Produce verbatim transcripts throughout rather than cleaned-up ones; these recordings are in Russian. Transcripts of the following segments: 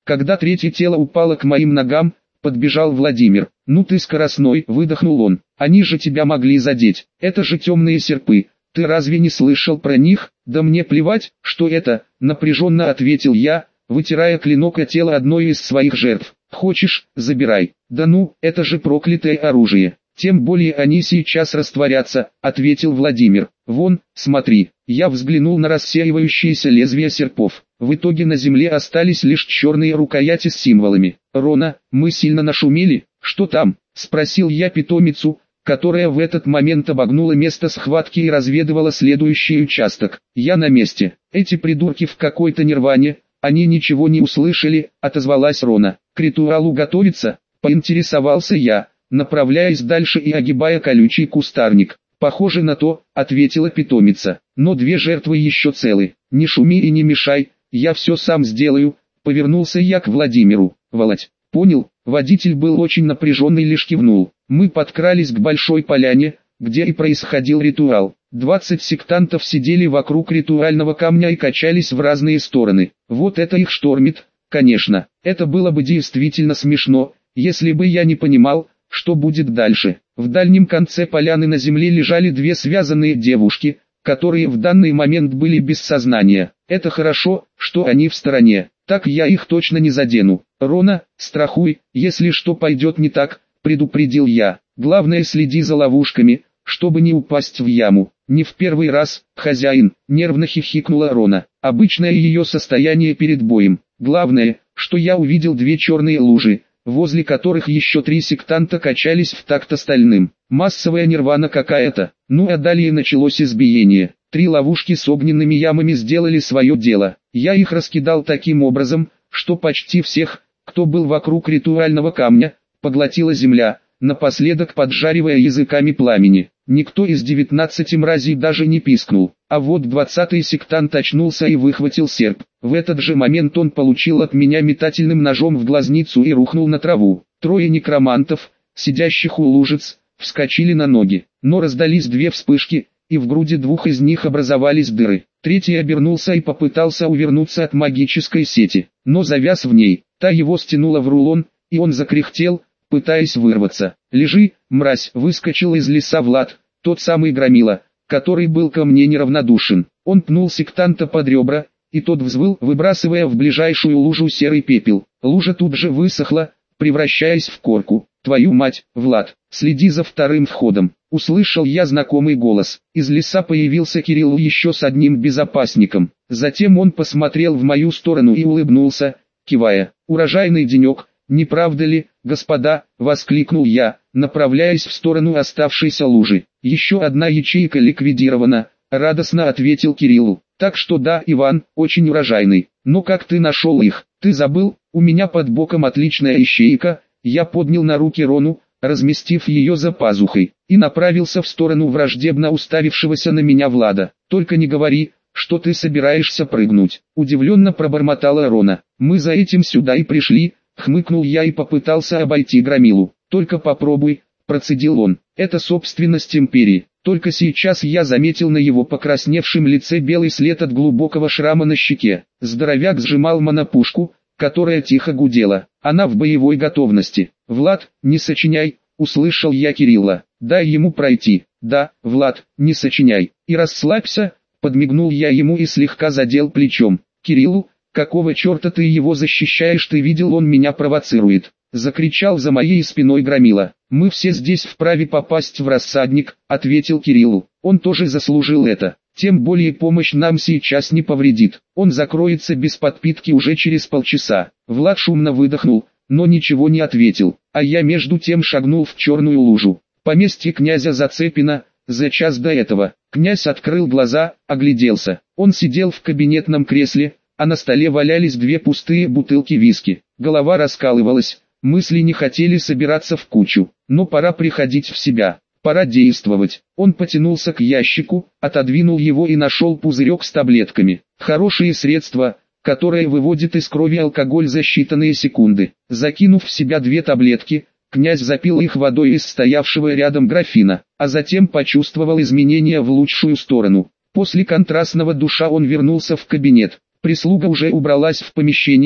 Когда третье тело упало к моим ногам, подбежал Владимир. «Ну ты скоростной», — выдохнул он. «Они же тебя могли задеть. Это же темные серпы. Ты разве не слышал про них?» «Да мне плевать, что это», — напряженно ответил я, вытирая клинок о тело одной из своих жертв. «Хочешь, забирай». «Да ну, это же проклятое оружие. Тем более они сейчас растворятся», — ответил Владимир. «Вон, смотри». Я взглянул на рассеивающиеся лезвия серпов. В итоге на земле остались лишь черные рукояти с символами. «Рона, мы сильно нашумели?» «Что там?» — спросил я питомицу, которая в этот момент обогнула место схватки и разведывала следующий участок. «Я на месте. Эти придурки в какой-то нирване, они ничего не услышали», — отозвалась Рона. «К ритуалу готовиться?» — поинтересовался я, направляясь дальше и огибая колючий кустарник. «Похоже на то», — ответила питомица. «Но две жертвы еще целы. Не шуми и не мешай, я все сам сделаю», — повернулся я к Владимиру. «Володь, понял?» Водитель был очень напряженный, лишь кивнул. Мы подкрались к большой поляне, где и происходил ритуал. Двадцать сектантов сидели вокруг ритуального камня и качались в разные стороны. Вот это их штормит, конечно. Это было бы действительно смешно, если бы я не понимал, что будет дальше. В дальнем конце поляны на земле лежали две связанные девушки, которые в данный момент были без сознания. Это хорошо, что они в стороне. Так я их точно не задену. «Рона, страхуй, если что пойдет не так», — предупредил я. «Главное, следи за ловушками, чтобы не упасть в яму». «Не в первый раз, хозяин», — нервно хихикнула Рона. «Обычное ее состояние перед боем. Главное, что я увидел две черные лужи, возле которых еще три сектанта качались в такт остальным. Массовая нирвана какая-то». Ну а далее началось избиение. Три ловушки с огненными ямами сделали свое дело. Я их раскидал таким образом, что почти всех, кто был вокруг ритуального камня, поглотила земля, напоследок поджаривая языками пламени. Никто из девятнадцати мразей даже не пискнул. А вот двадцатый сектант очнулся и выхватил серп. В этот же момент он получил от меня метательным ножом в глазницу и рухнул на траву. Трое некромантов, сидящих у лужиц, вскочили на ноги, но раздались две вспышки, и в груди двух из них образовались дыры. Третий обернулся и попытался увернуться от магической сети, но завяз в ней. Та его стянула в рулон, и он закряхтел, пытаясь вырваться. «Лежи, мразь!» — выскочил из леса Влад, тот самый громила, который был ко мне неравнодушен. Он пнул сектанта под ребра, и тот взвыл, выбрасывая в ближайшую лужу серый пепел. Лужа тут же высохла, превращаясь в корку. «Твою мать, Влад, следи за вторым входом!» Услышал я знакомый голос. Из леса появился Кирилл еще с одним безопасником. Затем он посмотрел в мою сторону и улыбнулся, кивая. «Урожайный денек, не правда ли, господа?» — воскликнул я, направляясь в сторону оставшейся лужи. «Еще одна ячейка ликвидирована», — радостно ответил Кириллу. «Так что да, Иван, очень урожайный. Но как ты нашел их? Ты забыл, у меня под боком отличная ячейка». Я поднял на руки Рону, разместив ее за пазухой, и направился в сторону враждебно уставившегося на меня Влада. «Только не говори, что ты собираешься прыгнуть», — удивленно пробормотала Рона. «Мы за этим сюда и пришли», — хмыкнул я и попытался обойти громилу. «Только попробуй», — процедил он. «Это собственность империи». Только сейчас я заметил на его покрасневшем лице белый след от глубокого шрама на щеке. Здоровяк сжимал монопушку, которая тихо гудела. Она в боевой готовности. «Влад, не сочиняй», — услышал я Кирилла. «Дай ему пройти». «Да, Влад, не сочиняй. И расслабься», — подмигнул я ему и слегка задел плечом. «Кириллу, какого черта ты его защищаешь? Ты видел, он меня провоцирует», — закричал за моей спиной громила. «Мы все здесь вправе попасть в рассадник», — ответил Кириллу. «Он тоже заслужил это. Тем более помощь нам сейчас не повредит. Он закроется без подпитки уже через полчаса». Влад шумно выдохнул, но ничего не ответил, а я между тем шагнул в черную лужу. Поместье князя Зацепина, за час до этого. Князь открыл глаза, огляделся. Он сидел в кабинетном кресле, а на столе валялись две пустые бутылки виски. Голова раскалывалась, мысли не хотели собираться в кучу. Но пора приходить в себя. Пора действовать. Он потянулся к ящику, отодвинул его и нашел пузырек с таблетками. Хорошие средства, которое выводит из крови алкоголь за считанные секунды. Закинув в себя две таблетки, князь запил их водой из стоявшего рядом графина, а затем почувствовал изменения в лучшую сторону. После контрастного душа он вернулся в кабинет. Прислуга уже убралась в помещении,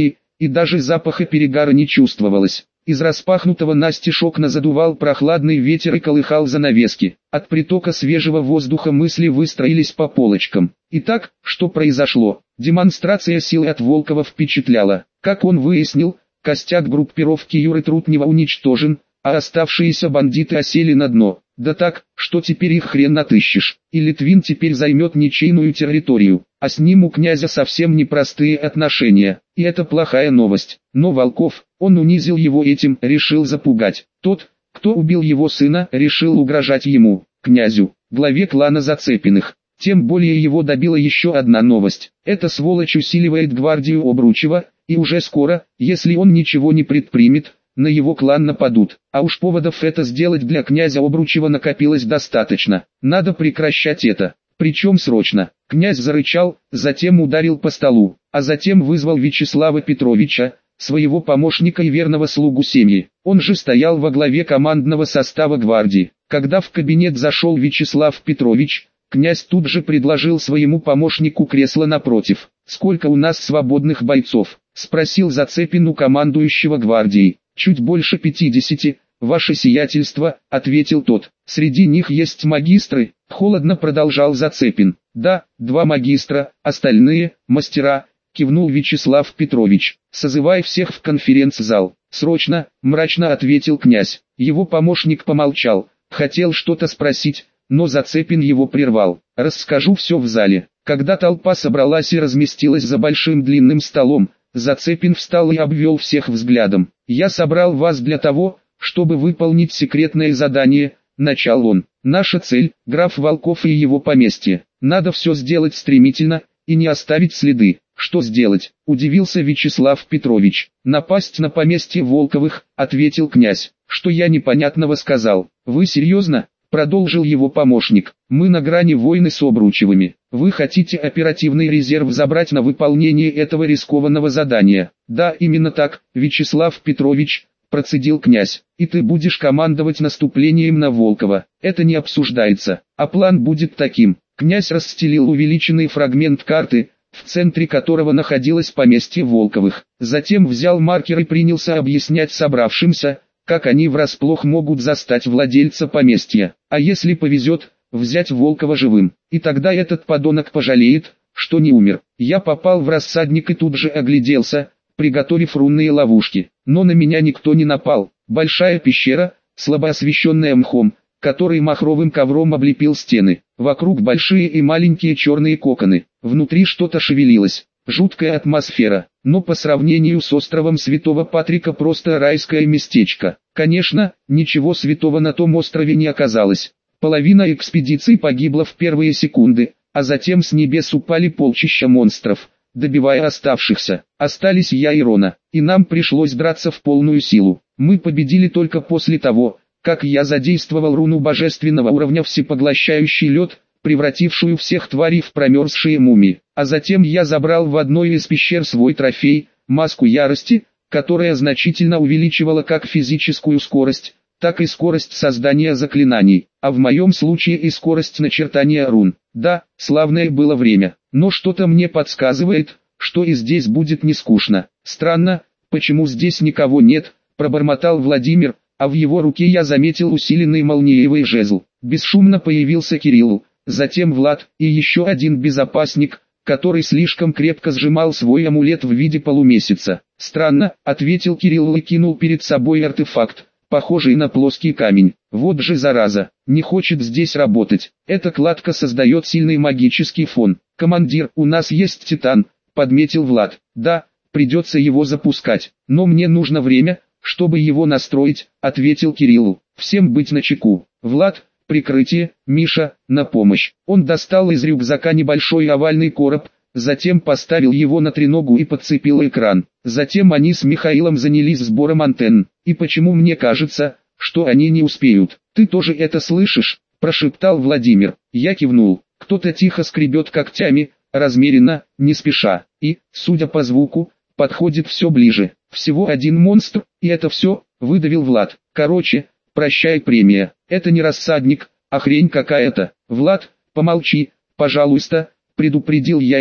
и даже запаха перегара не чувствовалось. Из распахнутого настежь окна задувал прохладный ветер и колыхал занавески. От притока свежего воздуха мысли выстроились по полочкам. Итак, что произошло? Демонстрация силы от Волкова впечатляла. Как он выяснил, костяк группировки Юры Трутнева уничтожен, а оставшиеся бандиты осели на дно. Да так, что теперь их хрен отыщешь. И Литвин теперь займет ничейную территорию, а с ним у князя совсем непростые отношения. И это плохая новость. Но Волков, он унизил его этим, решил запугать. Тот, кто убил его сына, решил угрожать ему, князю, главе клана Зацепиных. Тем более его добила еще одна новость. Эта сволочь усиливает гвардию Обручева, и уже скоро, если он ничего не предпримет, на его клан нападут. А уж поводов это сделать для князя Обручева накопилось достаточно. Надо прекращать это. Причем срочно. Князь зарычал, затем ударил по столу, а затем вызвал Вячеслава Петровича, своего помощника и верного слугу семьи. Он же стоял во главе командного состава гвардии. Когда в кабинет зашел Вячеслав Петрович, князь тут же предложил своему помощнику кресло напротив. «Сколько у нас свободных бойцов?» – спросил Зацепин у командующего гвардией. «Чуть больше пятидесяти, ваше сиятельство», — ответил тот. «Среди них есть магистры», — холодно продолжал Зацепин. «Да, два магистра, остальные — мастера», — кивнул Вячеслав Петрович. «Созывай всех в конференц-зал». «Срочно», — мрачно ответил князь. Его помощник помолчал, хотел что-то спросить, но Зацепин его прервал. «Расскажу все в зале». Когда толпа собралась и разместилась за большим длинным столом, Зацепин встал и обвел всех взглядом. «Я собрал вас для того, чтобы выполнить секретное задание», — начал он. «Наша цель — граф Волков и его поместье. Надо все сделать стремительно и не оставить следы». «Что сделать?» — удивился Вячеслав Петрович. «Напасть на поместье Волковых», — ответил князь. «Что я непонятного сказал? Вы серьезно?» — продолжил его помощник. «Мы на грани войны с Обручевыми. Вы хотите оперативный резерв забрать на выполнение этого рискованного задания?» «Да, именно так, Вячеслав Петрович», — процедил князь. «И ты будешь командовать наступлением на Волкова. Это не обсуждается. А план будет таким». Князь расстелил увеличенный фрагмент карты, в центре которого находилось поместье Волковых. Затем взял маркер и принялся объяснять собравшимся, как они врасплох могут застать владельца поместья. А если повезет, взять Волкова живым. И тогда этот подонок пожалеет, что не умер. Я попал в рассадник и тут же огляделся, приготовив рунные ловушки. Но на меня никто не напал. Большая пещера, слабо освещенная мхом, который махровым ковром облепил стены. Вокруг большие и маленькие черные коконы. Внутри что-то шевелилось. Жуткая атмосфера, но по сравнению с островом Святого Патрика просто райское местечко. Конечно, ничего святого на том острове не оказалось. Половина экспедиции погибла в первые секунды, а затем с небес упали полчища монстров, добивая оставшихся. Остались я и Рона, и нам пришлось драться в полную силу. Мы победили только после того, как я задействовал руну божественного уровня всепоглощающий лед, превратившую всех тварей в промерзшие мумии. А затем я забрал в одной из пещер свой трофей, маску ярости, которая значительно увеличивала как физическую скорость, так и скорость создания заклинаний, а в моем случае и скорость начертания рун. Да, славное было время, но что-то мне подсказывает, что и здесь будет не скучно. Странно, почему здесь никого нет, пробормотал Владимир, а в его руке я заметил усиленный молниевый жезл. Бесшумно появился Кирилл. Затем Влад и еще один безопасник, который слишком крепко сжимал свой амулет в виде полумесяца. «Странно», — ответил Кирилл и кинул перед собой артефакт, похожий на плоский камень. «Вот же зараза, не хочет здесь работать. Эта кладка создает сильный магический фон. Командир, у нас есть титан», — подметил Влад. «Да, придется его запускать, но мне нужно время, чтобы его настроить», — ответил Кирилл. «Всем быть начеку. Влад, прикрытие, Миша, на помощь». Он достал из рюкзака небольшой овальный короб, затем поставил его на треногу и подцепил экран. Затем они с Михаилом занялись сбором антенн. «И почему мне кажется, что они не успеют?» «Ты тоже это слышишь?» – прошептал Владимир. Я кивнул. Кто-то тихо скребет когтями, размеренно, не спеша, и, судя по звуку, подходит все ближе. «Всего один монстр, и это все», – выдавил Влад. «Короче, прощай премия, это не рассадник, а хрень какая-то». «Влад, помолчи, пожалуйста», — предупредил я его.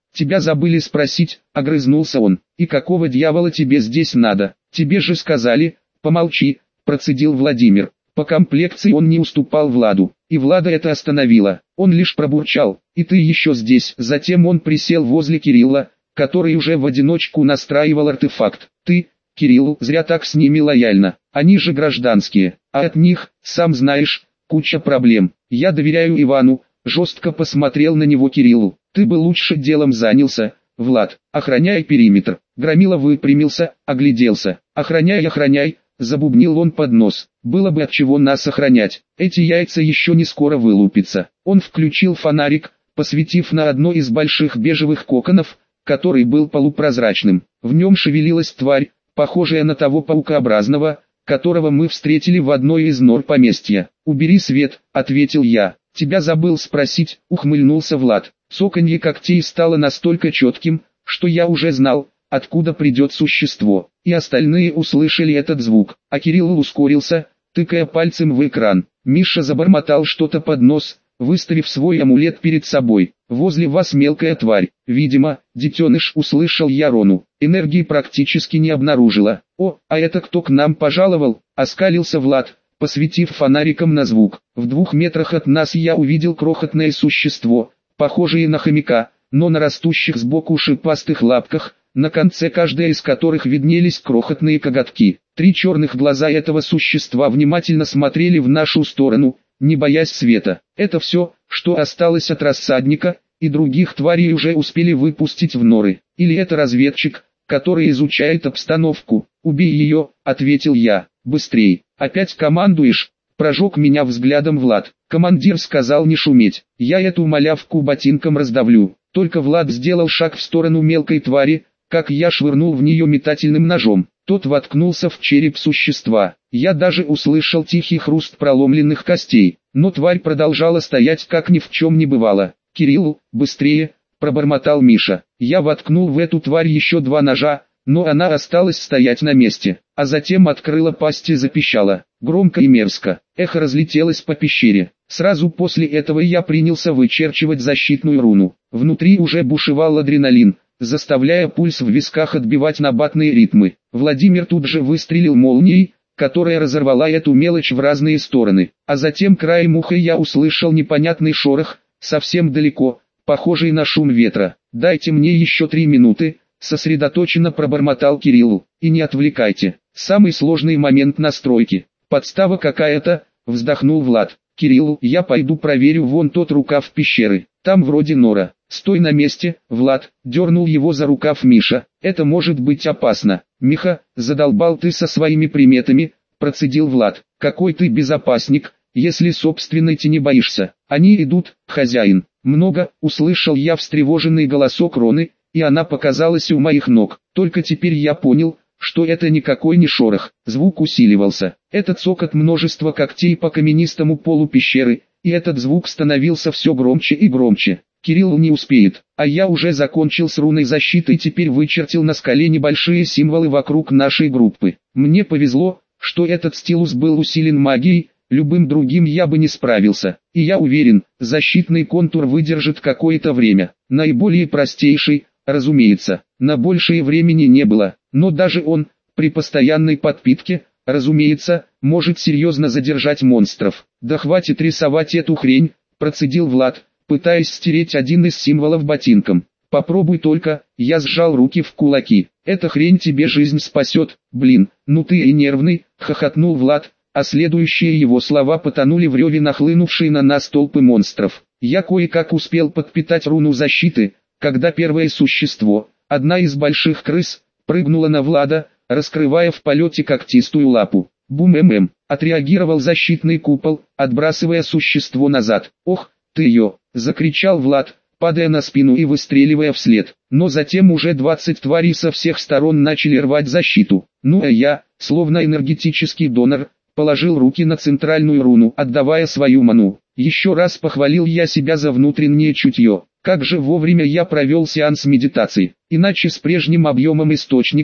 тебя забыли спросить, огрызнулся он. И какого дьявола тебе здесь надо? Тебе же сказали, помолчи, процедил Владимир. По комплекции он не уступал Владу, и Влада это остановило. Он лишь пробурчал: и ты еще здесь. Затем он присел возле Кирилла, который уже в одиночку настраивал артефакт. Ты, Кирилл, зря так с ними лояльно. Они же гражданские, а от них, сам знаешь, куча проблем. Я доверяю Ивану. Жестко посмотрел на него Кириллу. Ты бы лучше делом занялся, Влад. Охраняй периметр. Громила выпрямился, огляделся. Охраняй, охраняй, забубнил он под нос. Было бы от чего нас охранять. Эти яйца еще не скоро вылупятся. Он включил фонарик, посветив на одно из больших бежевых коконов, который был полупрозрачным. В нем шевелилась тварь, похожая на того паукообразного, которого мы встретили в одной из нор поместья. «Убери свет», — ответил я. «Тебя забыл спросить», — ухмыльнулся Влад. Цоканье когтей стало настолько четким, что я уже знал, откуда придет существо. И остальные услышали этот звук, а Кирилл ускорился, тыкая пальцем в экран. Миша забормотал что-то под нос, выставив свой амулет перед собой. «Возле вас мелкая тварь, видимо, детеныш», — услышал я Рону. Энергии практически не обнаружила. «О, а это кто к нам пожаловал?» — оскалился Влад, посветив фонариком на звук. В двух метрах от нас я увидел крохотное существо, похожее на хомяка, но на растущих сбоку шипастых лапках, на конце каждой из которых виднелись крохотные коготки. Три черных глаза этого существа внимательно смотрели в нашу сторону, не боясь света. Это все, что осталось от рассадника, и других тварей уже успели выпустить в норы. Или это разведчик, который изучает обстановку. «Убей ее», — ответил я. «Быстрей». «Опять командуешь?» — прожег меня взглядом Влад. Командир сказал не шуметь. «Я эту малявку ботинком раздавлю». Только Влад сделал шаг в сторону мелкой твари, как я швырнул в нее метательным ножом. Тот воткнулся в череп существа. Я даже услышал тихий хруст проломленных костей, но тварь продолжала стоять, как ни в чем не бывало. «Кирилл, быстрее!» — пробормотал Миша. Я воткнул в эту тварь еще два ножа, но она осталась стоять на месте, а затем открыла пасть и запищала. Громко и мерзко. Эхо разлетелось по пещере. Сразу после этого я принялся вычерчивать защитную руну. Внутри уже бушевал адреналин, заставляя пульс в висках отбивать набатные ритмы. Владимир тут же выстрелил молнией, которая разорвала эту мелочь в разные стороны. А затем краем уха я услышал непонятный шорох, совсем далеко, похожий на шум ветра. «Дайте мне еще три минуты», — сосредоточенно пробормотал Кириллу. «И не отвлекайте. Самый сложный момент настройки. Подстава какая-то», — вздохнул Влад. «Кирилл, я пойду проверю вон тот рукав пещеры. Там вроде нора». «Стой на месте, Влад», — дернул его за рукав Миша. «Это может быть опасно». «Миха, задолбал ты со своими приметами», — процедил Влад. «Какой ты безопасник, если собственной тени боишься? Они идут, хозяин». «Много», — услышал я встревоженный голосок Роны, и она показалась у моих ног. Только теперь я понял, что это никакой не шорох. Звук усиливался. Это цокот множества когтей по каменистому полу пещеры, и этот звук становился все громче и громче. Кирилл не успеет, а я уже закончил с руной защиты и теперь вычертил на скале небольшие символы вокруг нашей группы. Мне повезло, что этот стилус был усилен магией, любым другим я бы не справился. И я уверен, защитный контур выдержит какое-то время. Наиболее простейший, разумеется, на большее времени не было, но даже он, при постоянной подпитке, разумеется, может серьезно задержать монстров. «Да хватит рисовать эту хрень», — процедил Влад, пытаясь стереть один из символов ботинком. «Попробуй только», — я сжал руки в кулаки. «Эта хрень тебе жизнь спасет». «Блин, ну ты и нервный», — хохотнул Влад, а следующие его слова потонули в реве нахлынувшей на нас толпы монстров. Я кое-как успел подпитать руну защиты, когда первое существо, одна из больших крыс, прыгнула на Влада, раскрывая в полете когтистую лапу. «Бум-эм-эм», — отреагировал защитный купол, отбрасывая существо назад. «Ох, ты ее!» — закричал Влад, падая на спину и выстреливая вслед. Но затем уже двадцать тварей со всех сторон начали рвать защиту. Ну а я, словно энергетический донор, положил руки на центральную руну, отдавая свою ману. Еще раз похвалил я себя за внутреннее чутье. Как же вовремя я провел сеанс медитации, иначе с прежним объемом источника,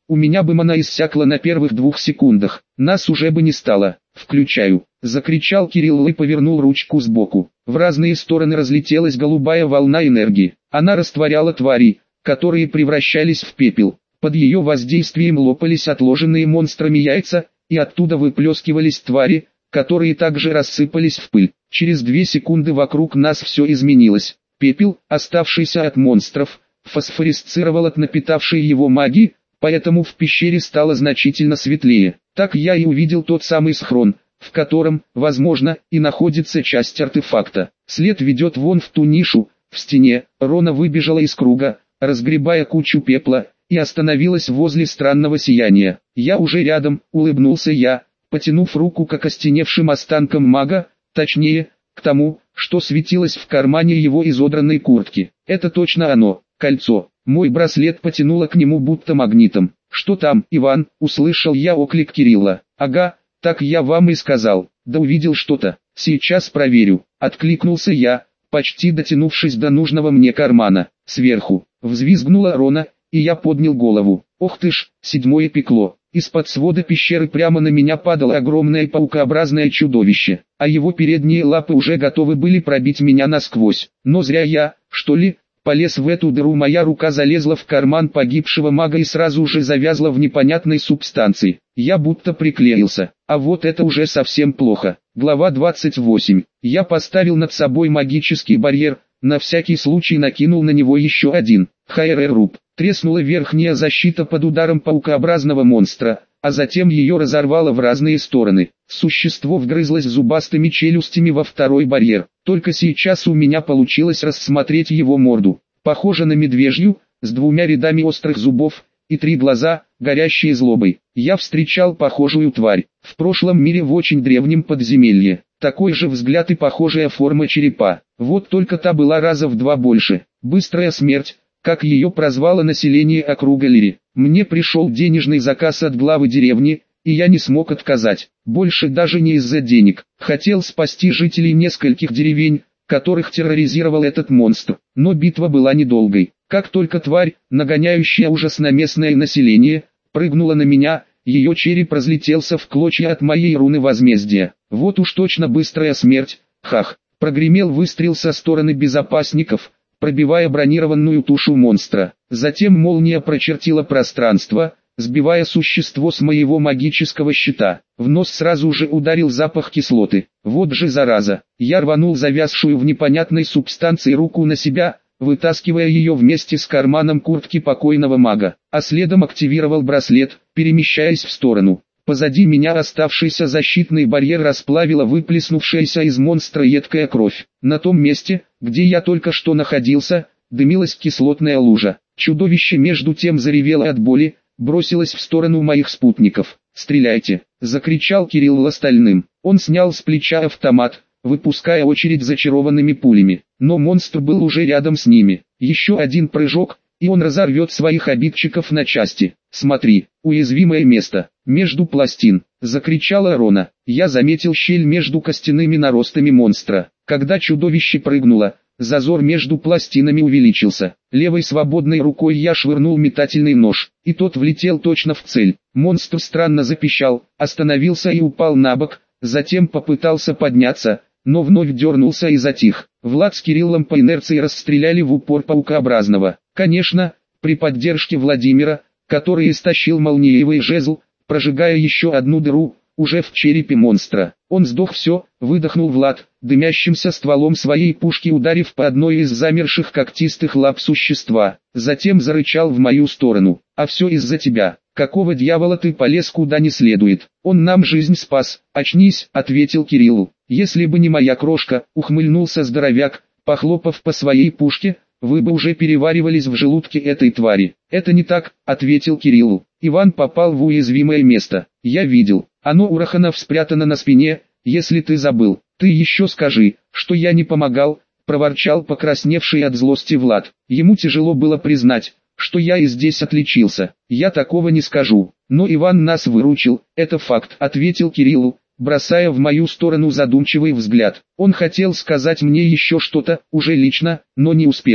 У меня бы мана иссякла на первых двух секундах, нас уже бы не стало. Включаю. Закричал Кирилл и повернул ручку сбоку. В разные стороны разлетелась голубая волна энергии. Она растворяла твари, которые превращались в пепел. Под ее воздействием лопались отложенные монстрами яйца, и оттуда выплескивались твари, которые также рассыпались в пыль. Через две секунды вокруг нас все изменилось. Пепел, оставшийся от монстров, фосфорисцировал от напитавшей его магии, поэтому в пещере стало значительно светлее. Так я и увидел тот самый схрон, в котором, возможно, и находится часть артефакта. След ведет вон в ту нишу, в стене. Рона выбежала из круга, разгребая кучу пепла, и остановилась возле странного сияния. Я уже рядом, улыбнулся я, потянув руку к окостеневшим останкам мага, точнее, к тому, что светилось в кармане его изодранной куртки. Это точно оно, кольцо. Мой браслет потянуло к нему будто магнитом. «Что там, Иван?» — услышал я оклик Кирилла. «Ага, так я вам и сказал. Да увидел что-то. Сейчас проверю». Откликнулся я, почти дотянувшись до нужного мне кармана. Сверху взвизгнула Рона, и я поднял голову. Ох ты ж, седьмое пекло. Из-под свода пещеры прямо на меня падало огромное паукообразное чудовище, а его передние лапы уже готовы были пробить меня насквозь. Но зря я, что ли, полез в эту дыру. Моя рука залезла в карман погибшего мага и сразу же завязла в непонятной субстанции. Я будто приклеился, а вот это уже совсем плохо. Глава двадцать восемь. Я поставил над собой магический барьер, на всякий случай накинул на него еще один. Хайреруб. Треснула верхняя защита под ударом паукообразного монстра, а затем ее разорвало в разные стороны. Существо вгрызлось зубастыми челюстями во второй барьер. Только сейчас у меня получилось рассмотреть его морду. Похоже на медвежью, с двумя рядами острых зубов, и три глаза, горящие злобой. Я встречал похожую тварь в прошлом мире в очень древнем подземелье. Такой же взгляд и похожая форма черепа. Вот только та была раза в два больше. Быстрая смерть, как ее прозвало население округа Лири. Мне пришел денежный заказ от главы деревни, и я не смог отказать. Больше даже не из-за денег. Хотел спасти жителей нескольких деревень, которых терроризировал этот монстр. Но битва была недолгой. Как только тварь, нагоняющая ужас на местное население, прыгнула на меня, ее череп разлетелся в клочья от моей руны возмездия. Вот уж точно быстрая смерть. Хах. Прогремел выстрел со стороны безопасников, пробивая бронированную тушу монстра. Затем молния прочертила пространство, сбивая существо с моего магического щита. В нос сразу же ударил запах кислоты. Вот же зараза. Я рванул завязшую в непонятной субстанции руку на себя, вытаскивая ее вместе с карманом куртки покойного мага, а следом активировал браслет, перемещаясь в сторону. Позади меня оставшийся защитный барьер расплавила выплеснувшаяся из монстра едкая кровь. На том месте, где я только что находился, дымилась кислотная лужа. Чудовище между тем заревело от боли, бросилось в сторону моих спутников. «Стреляйте!» — закричал Кирилл остальным. Он снял с плеча автомат, выпуская очередь зачарованными пулями. Но монстр был уже рядом с ними. Еще один прыжок, и он разорвет своих обидчиков на части. «Смотри, уязвимое место, между пластин!» — закричала Рона. Я заметил щель между костяными наростами монстра. Когда чудовище прыгнуло, зазор между пластинами увеличился. Левой свободной рукой я швырнул метательный нож, и тот влетел точно в цель. Монстр странно запищал, остановился и упал на бок, затем попытался подняться, но вновь дернулся и затих. Влад с Кириллом по инерции расстреляли в упор паукообразного. Конечно, при поддержке Владимира, который истощил молниевый жезл, прожигая еще одну дыру, уже в черепе монстра. Он сдох. Все, выдохнул Влад, дымящимся стволом своей пушки ударив по одной из замерших когтистых лап существа. Затем зарычал в мою сторону. «А все из-за тебя. Какого дьявола ты полез куда не следует? Он нам жизнь спас». «Очнись», — ответил Кириллу. «Если бы не моя крошка», — ухмыльнулся здоровяк, похлопав по своей пушке, «вы бы уже переваривались в желудке этой твари». «Это не так», — ответил Кириллу. «Иван попал в уязвимое место. Я видел. Оно у Раханов спрятано на спине, если ты забыл. Ты еще скажи, что я не помогал», — проворчал покрасневший от злости Влад. Ему тяжело было признать, что я и здесь отличился. «Я такого не скажу. Но Иван нас выручил, это факт», — ответил Кириллу, бросая в мою сторону задумчивый взгляд. Он хотел сказать мне еще что-то, уже лично, но не успел.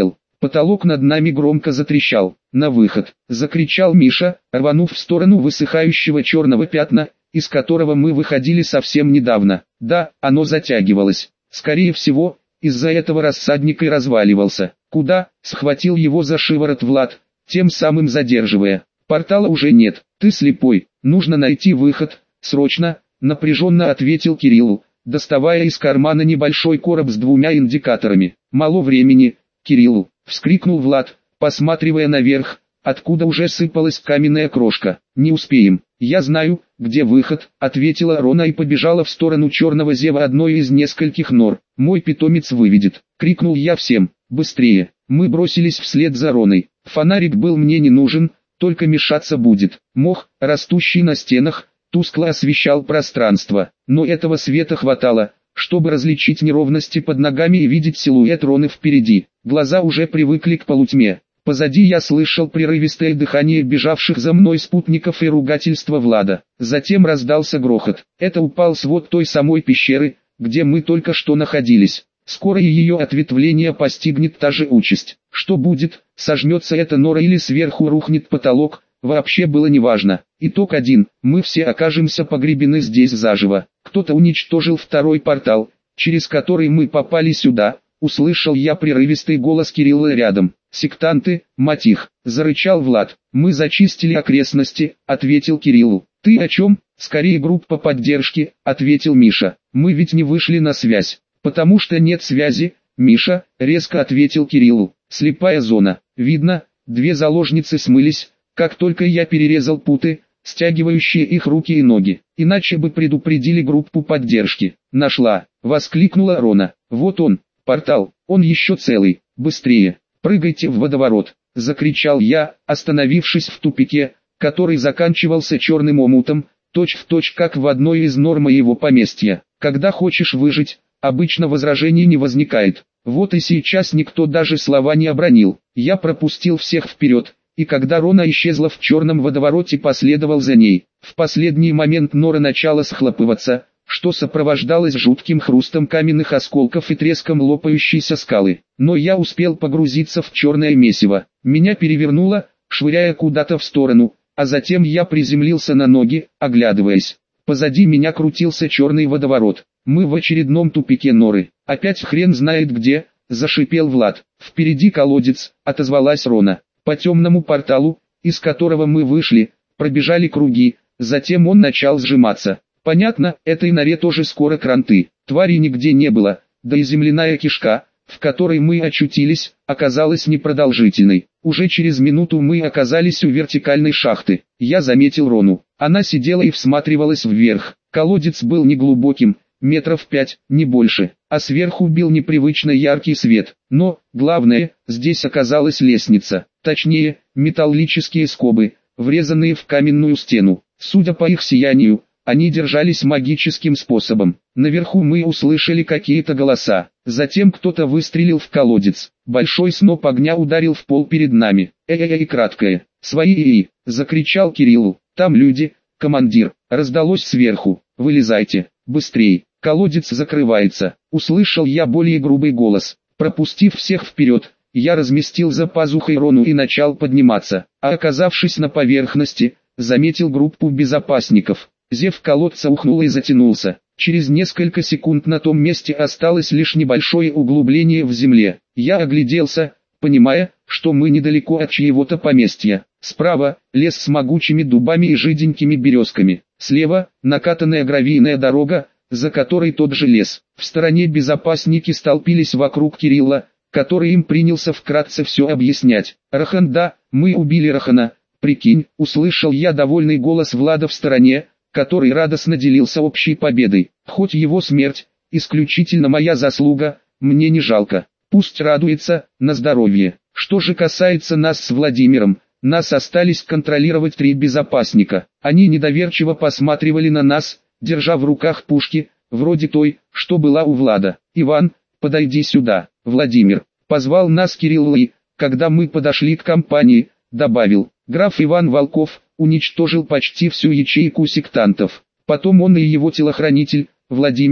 Потолок над нами громко затрещал. «На выход!» — закричал Миша, рванув в сторону высыхающего черного пятна, из которого мы выходили совсем недавно. Да, оно затягивалось. Скорее всего, из-за этого рассадник и разваливался. «Куда?» — схватил его за шиворот Влад, тем самым задерживая. «Портала уже нет. Ты слепой. Нужно найти выход. Срочно!» — напряженно ответил Кириллу, доставая из кармана небольшой короб с двумя индикаторами. «Мало времени, Кириллу!» — вскрикнул Влад, посматривая наверх, откуда уже сыпалась каменная крошка. «Не успеем». «Я знаю, где выход», — ответила Рона и побежала в сторону черного зева одной из нескольких нор. «Мой питомец выведет», — крикнул я всем. «Быстрее!» Мы бросились вслед за Роной. Фонарик был мне не нужен, только мешаться будет. Мох, растущий на стенах, тускло освещал пространство, но этого света хватало, чтобы различить неровности под ногами и видеть силуэт Роны впереди. Глаза уже привыкли к полутьме. Позади я слышал прерывистое дыхание бежавших за мной спутников и ругательство Влада. Затем раздался грохот. Это упал свод той самой пещеры, где мы только что находились. Скоро и ее ответвление постигнет та же участь. Что будет, сожмется эта нора или сверху рухнет потолок, вообще было неважно. Итог один, мы все окажемся погребены здесь заживо. Кто-то уничтожил второй портал, через который мы попали сюда. Услышал я прерывистый голос Кирилла рядом. «Сектанты, мать их!» — зарычал Влад. «Мы зачистили окрестности», — ответил Кириллу. «Ты о чем?» «Скорее группа поддержки», — ответил Миша. «Мы ведь не вышли на связь». «Потому что нет связи, Миша», — резко ответил Кириллу. «Слепая зона. Видно, две заложницы смылись, как только я перерезал путы, стягивающие их руки и ноги. Иначе бы предупредили группу поддержки». «Нашла!» — воскликнула Рона. «Вот он, портал, он еще целый. Быстрее! Прыгайте в водоворот!» — закричал я, остановившись в тупике, который заканчивался черным омутом, точь-в-точь как в одной из нор моего поместья. Когда хочешь выжить, обычно возражений не возникает. Вот и сейчас никто даже слова не обронил. Я пропустил всех вперед, и когда Рона исчезла в черном водовороте, последовал за ней. В последний момент нора начала схлопываться, что сопровождалось жутким хрустом каменных осколков и треском лопающейся скалы. Но я успел погрузиться в черное месиво. Меня перевернуло, швыряя куда-то в сторону, а затем я приземлился на ноги, оглядываясь. Позади меня крутился черный водоворот. Мы в очередном тупике норы. «Опять хрен знает где», — зашипел Влад. «Впереди колодец», — отозвалась Рона. По темному порталу, из которого мы вышли, пробежали круги, затем он начал сжиматься. Понятно, этой норе тоже скоро кранты. Твари нигде не было, да и земляная кишка, в которой мы очутились, оказалась непродолжительной. Уже через минуту мы оказались у вертикальной шахты. Я заметил Рону. Она сидела и всматривалась вверх. Колодец был неглубоким, метров пять, не больше, а сверху бил непривычно яркий свет. Но, главное, здесь оказалась лестница, точнее, металлические скобы, врезанные в каменную стену. Судя по их сиянию, они держались магическим способом. Наверху мы услышали какие-то голоса. Затем кто-то выстрелил в колодец. Большой сноп огня ударил в пол перед нами. «Эй-эй-эй, краткое! Свои-эй!» — закричал Кириллу. «Там люди, командир!» — раздалось сверху. «Вылезайте! Быстрей! Колодец закрывается!» — услышал я более грубый голос. Пропустив всех вперед, я разместил за пазухой Рону и начал подниматься. А оказавшись на поверхности, заметил группу безопасников. Зев колодца ухнул и затянулся. Через несколько секунд на том месте осталось лишь небольшое углубление в земле. Я огляделся, понимая, что мы недалеко от чьего-то поместья. Справа – лес с могучими дубами и жиденькими березками. Слева – накатанная гравийная дорога, за которой тот же лес. В стороне безопасники столпились вокруг Кирилла, который им принялся вкратце все объяснять. «Рахан, да, мы убили Рахана, прикинь», – услышал я довольный голос Влада в стороне, который радостно делился общей победой. «Хоть его смерть, исключительно моя заслуга, мне не жалко. Пусть радуется, на здоровье». Что же касается нас с Владимиром, нас остались контролировать три безопасника. Они недоверчиво посматривали на нас, держа в руках пушки, вроде той, что была у Влада. «Иван, подойди сюда». «Владимир», позвал нас Кирилл и, когда мы подошли к компании, добавил: «Граф Иван Волков уничтожил почти всю ячейку сектантов. Потом он и его телохранитель, Владимир,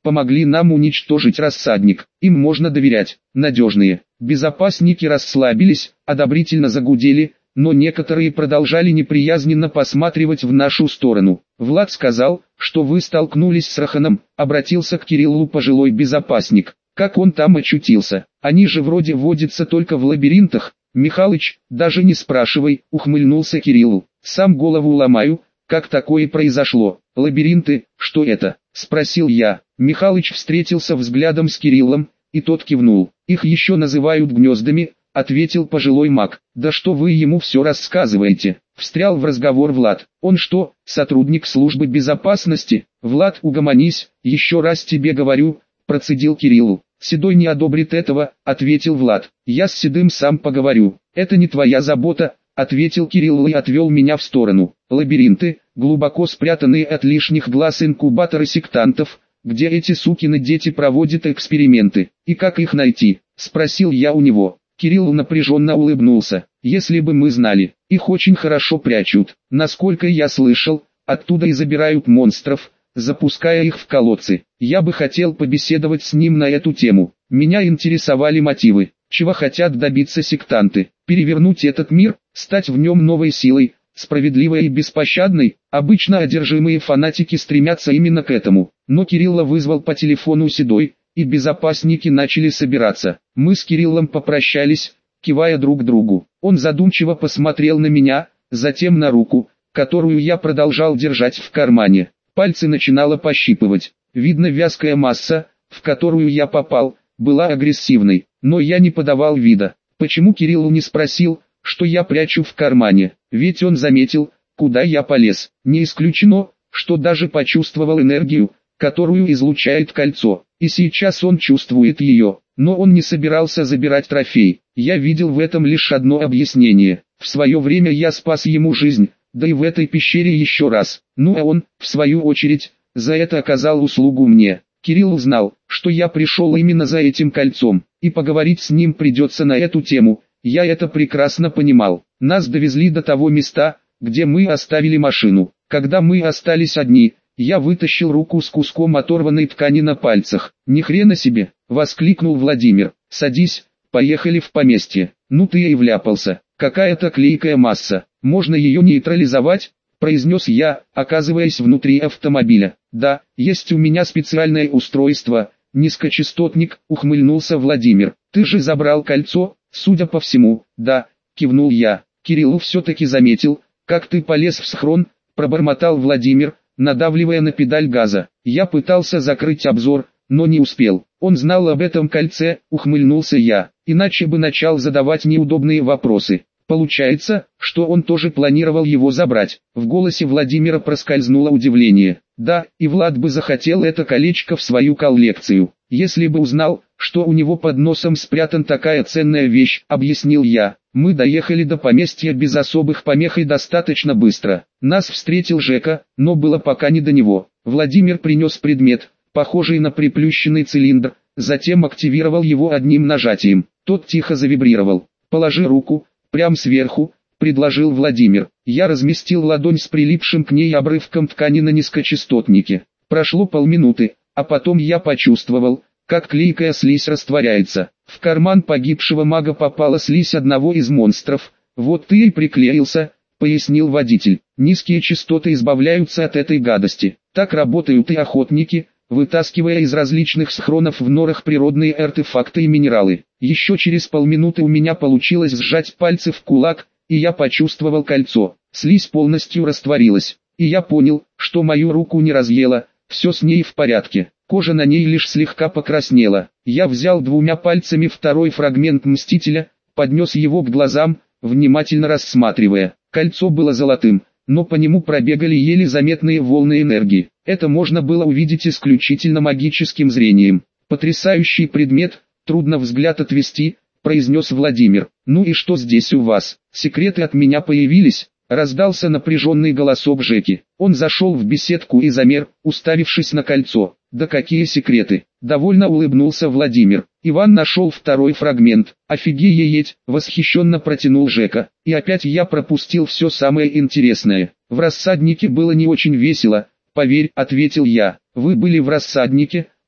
помогли нам уничтожить рассадник. Им можно доверять, надежные. Безопасники расслабились, одобрительно загудели, но некоторые продолжали неприязненно посматривать в нашу сторону. Влад сказал, что вы столкнулись с Раханом, обратился к Кириллу пожилой безопасник. Как он там очутился? Они же вроде водятся только в лабиринтах. Михалыч, даже не спрашивай, ухмыльнулся Кириллу. Сам голову ломаю, как такое произошло. Лабиринты, что это? Спросил я. Михалыч встретился взглядом с Кириллом, и тот кивнул. Их еще называют гнездами, ответил пожилой маг. Да что вы ему все рассказываете? Встрял в разговор Влад. Он что, сотрудник службы безопасности? Влад, угомонись, еще раз тебе говорю, процедил Кириллу. Седой не одобрит этого, ответил Влад. Я с Седым сам поговорю. Это не твоя забота, ответил Кирилл и отвел меня в сторону. Лабиринты, глубоко спрятанные от лишних глаз инкубаторы сектантов, где эти сукины дети проводят эксперименты. И как их найти? Спросил я у него. Кирилл напряженно улыбнулся. Если бы мы знали, их очень хорошо прячут. Насколько я слышал, оттуда и забирают монстров, запуская их в колодцы. Я бы хотел побеседовать с ним на эту тему. Меня интересовали мотивы. Чего хотят добиться сектанты? Перевернуть этот мир, стать в нем новой силой, справедливой и беспощадной? Обычно одержимые фанатики стремятся именно к этому. Но Кирилла вызвал по телефону Седой, и безопасники начали собираться. Мы с Кириллом попрощались, кивая друг другу. Он задумчиво посмотрел на меня, затем на руку, которую я продолжал держать в кармане. Пальцы начинало пощипывать. Видно, вязкая масса, в которую я попал, была агрессивной, но я не подавал вида. Почему Кириллу не спросил, что я прячу в кармане? Ведь он заметил, куда я полез. Не исключено, что даже почувствовал энергию, которую излучает кольцо. И сейчас он чувствует ее. Но он не собирался забирать трофей. Я видел в этом лишь одно объяснение. В свое время я спас ему жизнь, да и в этой пещере еще раз. Ну а он, в свою очередь, за это оказал услугу мне. Кирилл узнал, что я пришел именно за этим кольцом, и поговорить с ним придется на эту тему. Я это прекрасно понимал. Нас довезли до того места, где мы оставили машину. Когда мы остались одни, я вытащил руку с куском оторванной ткани на пальцах. «Ни хрена себе!» — воскликнул Владимир. «Садись, поехали в поместье». «Ну ты и вляпался. Какая-то клейкая масса. Можно ее нейтрализовать?» — произнес я, оказываясь внутри автомобиля. «Да, есть у меня специальное устройство, низкочастотник», — ухмыльнулся Владимир. «Ты же забрал кольцо?» «Судя по всему, да», — кивнул я. «Кирилл все-таки заметил, как ты полез в схрон», — пробормотал Владимир, надавливая на педаль газа. Я пытался закрыть обзор, но не успел. Он знал об этом кольце, ухмыльнулся я, иначе бы начал задавать неудобные вопросы. Получается, что он тоже планировал его забрать. В голосе Владимира проскользнуло удивление. Да, и Влад бы захотел это колечко в свою коллекцию, если бы узнал, что у него под носом спрятан такая ценная вещь, объяснил я. Мы доехали до поместья без особых помех и достаточно быстро. Нас встретил Жека, но было пока не до него. Владимир принес предмет, похожий на приплющенный цилиндр, затем активировал его одним нажатием. Тот тихо завибрировал. «Положи руку, прям сверху», — предложил Владимир. Я разместил ладонь с прилипшим к ней обрывком ткани на низкочастотнике. Прошло полминуты, а потом я почувствовал, как клейкая слизь растворяется. В карман погибшего мага попала слизь одного из монстров. «Вот ты и приклеился», — пояснил водитель. «Низкие частоты избавляются от этой гадости. Так работают и охотники, вытаскивая из различных схронов в норах природные артефакты и минералы». Еще через полминуты у меня получилось сжать пальцы в кулак, и я почувствовал кольцо. Слизь полностью растворилась, и я понял, что мою руку не разъела, все с ней в порядке. Кожа на ней лишь слегка покраснела. Я взял двумя пальцами второй фрагмент Мстителя, поднес его к глазам, внимательно рассматривая. Кольцо было золотым, но по нему пробегали еле заметные волны энергии. Это можно было увидеть исключительно магическим зрением. «Потрясающий предмет, трудно взгляд отвести», — произнес Владимир. «Ну и что здесь у вас? Секреты от меня появились?» — раздался напряженный голосок Жеки. Он зашел в беседку и замер, уставившись на кольцо. «Да какие секреты!» — довольно улыбнулся Владимир. Иван нашел второй фрагмент. «Офигеть!» — восхищенно протянул Жека. И опять я пропустил все самое интересное. «В рассаднике было не очень весело, поверь», — ответил я. «Вы были в рассаднике?» —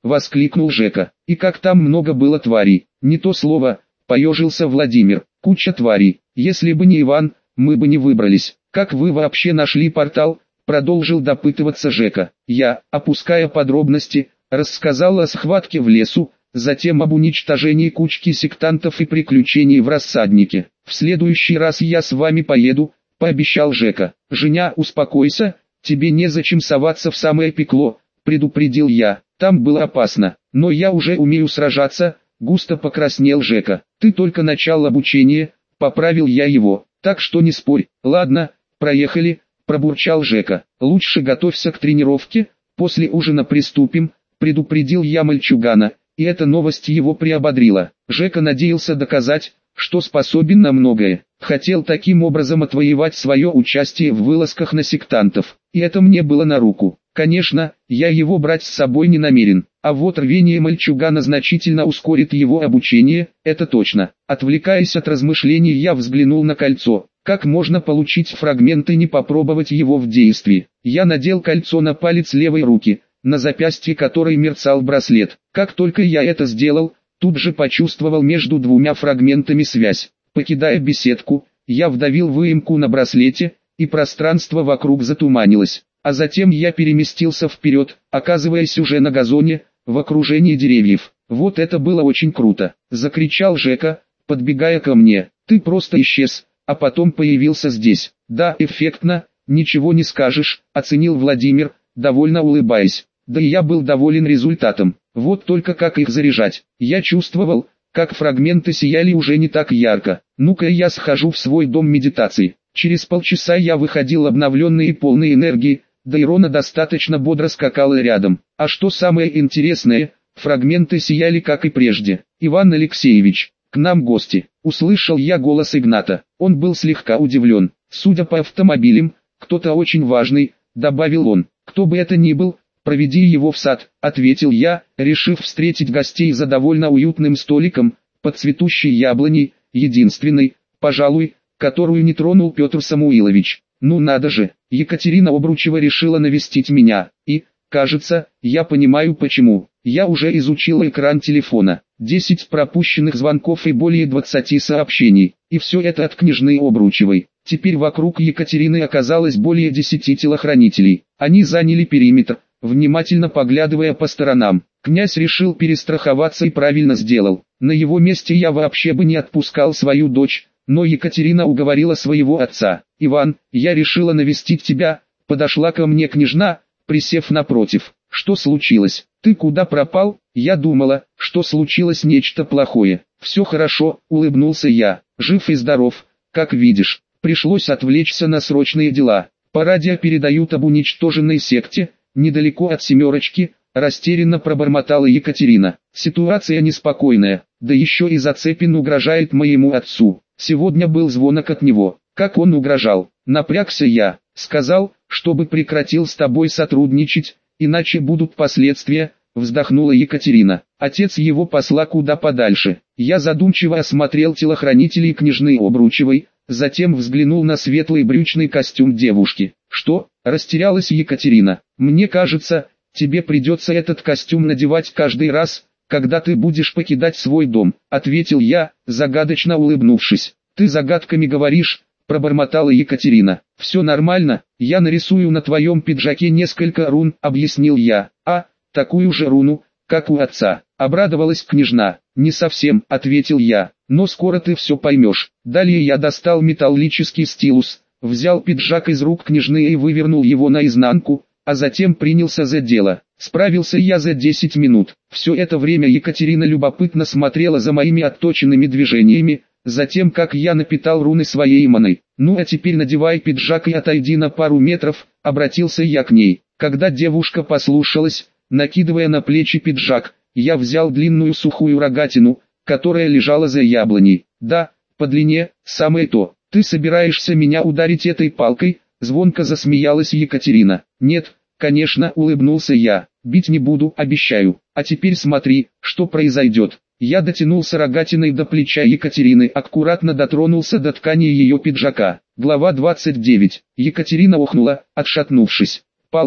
воскликнул Жека. И как там много было тварей. Не то слово, поежился Владимир. Куча тварей. Если бы не Иван, мы бы не выбрались. Как вы вообще нашли портал? Продолжил допытываться Жека. Я, опуская подробности, рассказал о схватке в лесу, затем об уничтожении кучки сектантов и приключений в рассаднике. В следующий раз я с вами поеду, пообещал Жека. Женя, успокойся, тебе незачем соваться в самое пекло, предупредил я. Там было опасно, но я уже умею сражаться, густо покраснел Жека. Ты только начал обучения, поправил я его, так что не спорь. Ладно, проехали, пробурчал Жека. Лучше готовься к тренировке, после ужина приступим, предупредил я мальчугана, и эта новость его приободрила. Жека надеялся доказать, что способен на многое. Хотел таким образом отвоевать свое участие в вылазках на сектантов, и это мне было на руку. Конечно, я его брать с собой не намерен, а вот рвение мальчугана значительно ускорит его обучение, это точно. Отвлекаясь от размышлений, я взглянул на кольцо. Как можно получить фрагмент и не попробовать его в действии? Я надел кольцо на палец левой руки, на запястье которой мерцал браслет. Как только я это сделал, тут же почувствовал между двумя фрагментами связь. Покидая беседку, я вдавил выемку на браслете, и пространство вокруг затуманилось. А затем я переместился вперед, оказываясь уже на газоне, в окружении деревьев. Вот это было очень круто, закричал Жека, подбегая ко мне. Ты просто исчез, а потом появился здесь. Да, эффектно, ничего не скажешь, оценил Владимир, довольно улыбаясь. Да и я был доволен результатом. Вот только как их заряжать. Я чувствовал, как фрагменты сияли уже не так ярко. Ну-ка я схожу в свой дом медитации. Через полчаса я выходил обновленный и полный энергии, да и Рона достаточно бодро скакала рядом. А что самое интересное, фрагменты сияли как и прежде. Иван Алексеевич, к нам гости. Услышал я голос Игната. Он был слегка удивлен. Судя по автомобилям, кто-то очень важный, добавил он. Кто бы это ни был, проведи его в сад, ответил я, решив встретить гостей за довольно уютным столиком, под цветущей яблоней, единственной, пожалуй, которую не тронул Петр Самуилович. Ну надо же, Екатерина Обручева решила навестить меня, и, кажется, я понимаю почему. Я уже изучил экран телефона, десять пропущенных звонков и более двадцати сообщений, и все это от княжны Обручевой. Теперь вокруг Екатерины оказалось более десяти телохранителей. Они заняли периметр, внимательно поглядывая по сторонам. Князь решил перестраховаться и правильно сделал. На его месте я вообще бы не отпускал свою дочь, но Екатерина уговорила своего отца. «Иван, я решила навестить тебя», — подошла ко мне княжна, присев напротив. «Что случилось? Ты куда пропал?» Я думала, что случилось нечто плохое. «Все хорошо», — улыбнулся я. «Жив и здоров, как видишь. Пришлось отвлечься на срочные дела. По радио передают об уничтоженной секте, недалеко от Семерочки», — растерянно пробормотала Екатерина. «Ситуация неспокойная, да еще и Зацепин угрожает моему отцу. Сегодня был звонок от него. Как он угрожал? Напрягся я. Сказал, чтобы прекратил с тобой сотрудничать, иначе будут последствия», — вздохнула Екатерина. «Отец его посла куда подальше». Я задумчиво осмотрел телохранителей княжны Обручевой, затем взглянул на светлый брючный костюм девушки. «Что?» — растерялась Екатерина. «Мне кажется, тебе придется этот костюм надевать каждый раз, когда ты будешь покидать свой дом», — ответил я, загадочно улыбнувшись. «Ты загадками говоришь», — пробормотала Екатерина. «Все нормально, я нарисую на твоем пиджаке несколько рун», — объяснил я. «А, такую же руну, как у отца», — обрадовалась княжна. «Не совсем», — ответил я, — «но скоро ты все поймешь». Далее я достал металлический стилус, взял пиджак из рук княжны и вывернул его наизнанку, а затем принялся за дело. Справился я за десять минут. Все это время Екатерина любопытно смотрела за моими отточенными движениями, затем как я напитал руны своей маной. «Ну а теперь надевай пиджак и отойди на пару метров», — обратился я к ней. Когда девушка послушалась, накидывая на плечи пиджак, я взял длинную сухую рогатину, которая лежала за яблоней. «Да, по длине, самое то. Ты собираешься меня ударить этой палкой?» — звонко засмеялась Екатерина. «Нет, конечно», — улыбнулся я. «Бить не буду, обещаю. А теперь смотри, что произойдет». Я дотянулся рогатиной до плеча Екатерины, аккуратно дотронулся до ткани ее пиджака. Глава двадцать девять. Екатерина охнула, отшатнувшись. Палку,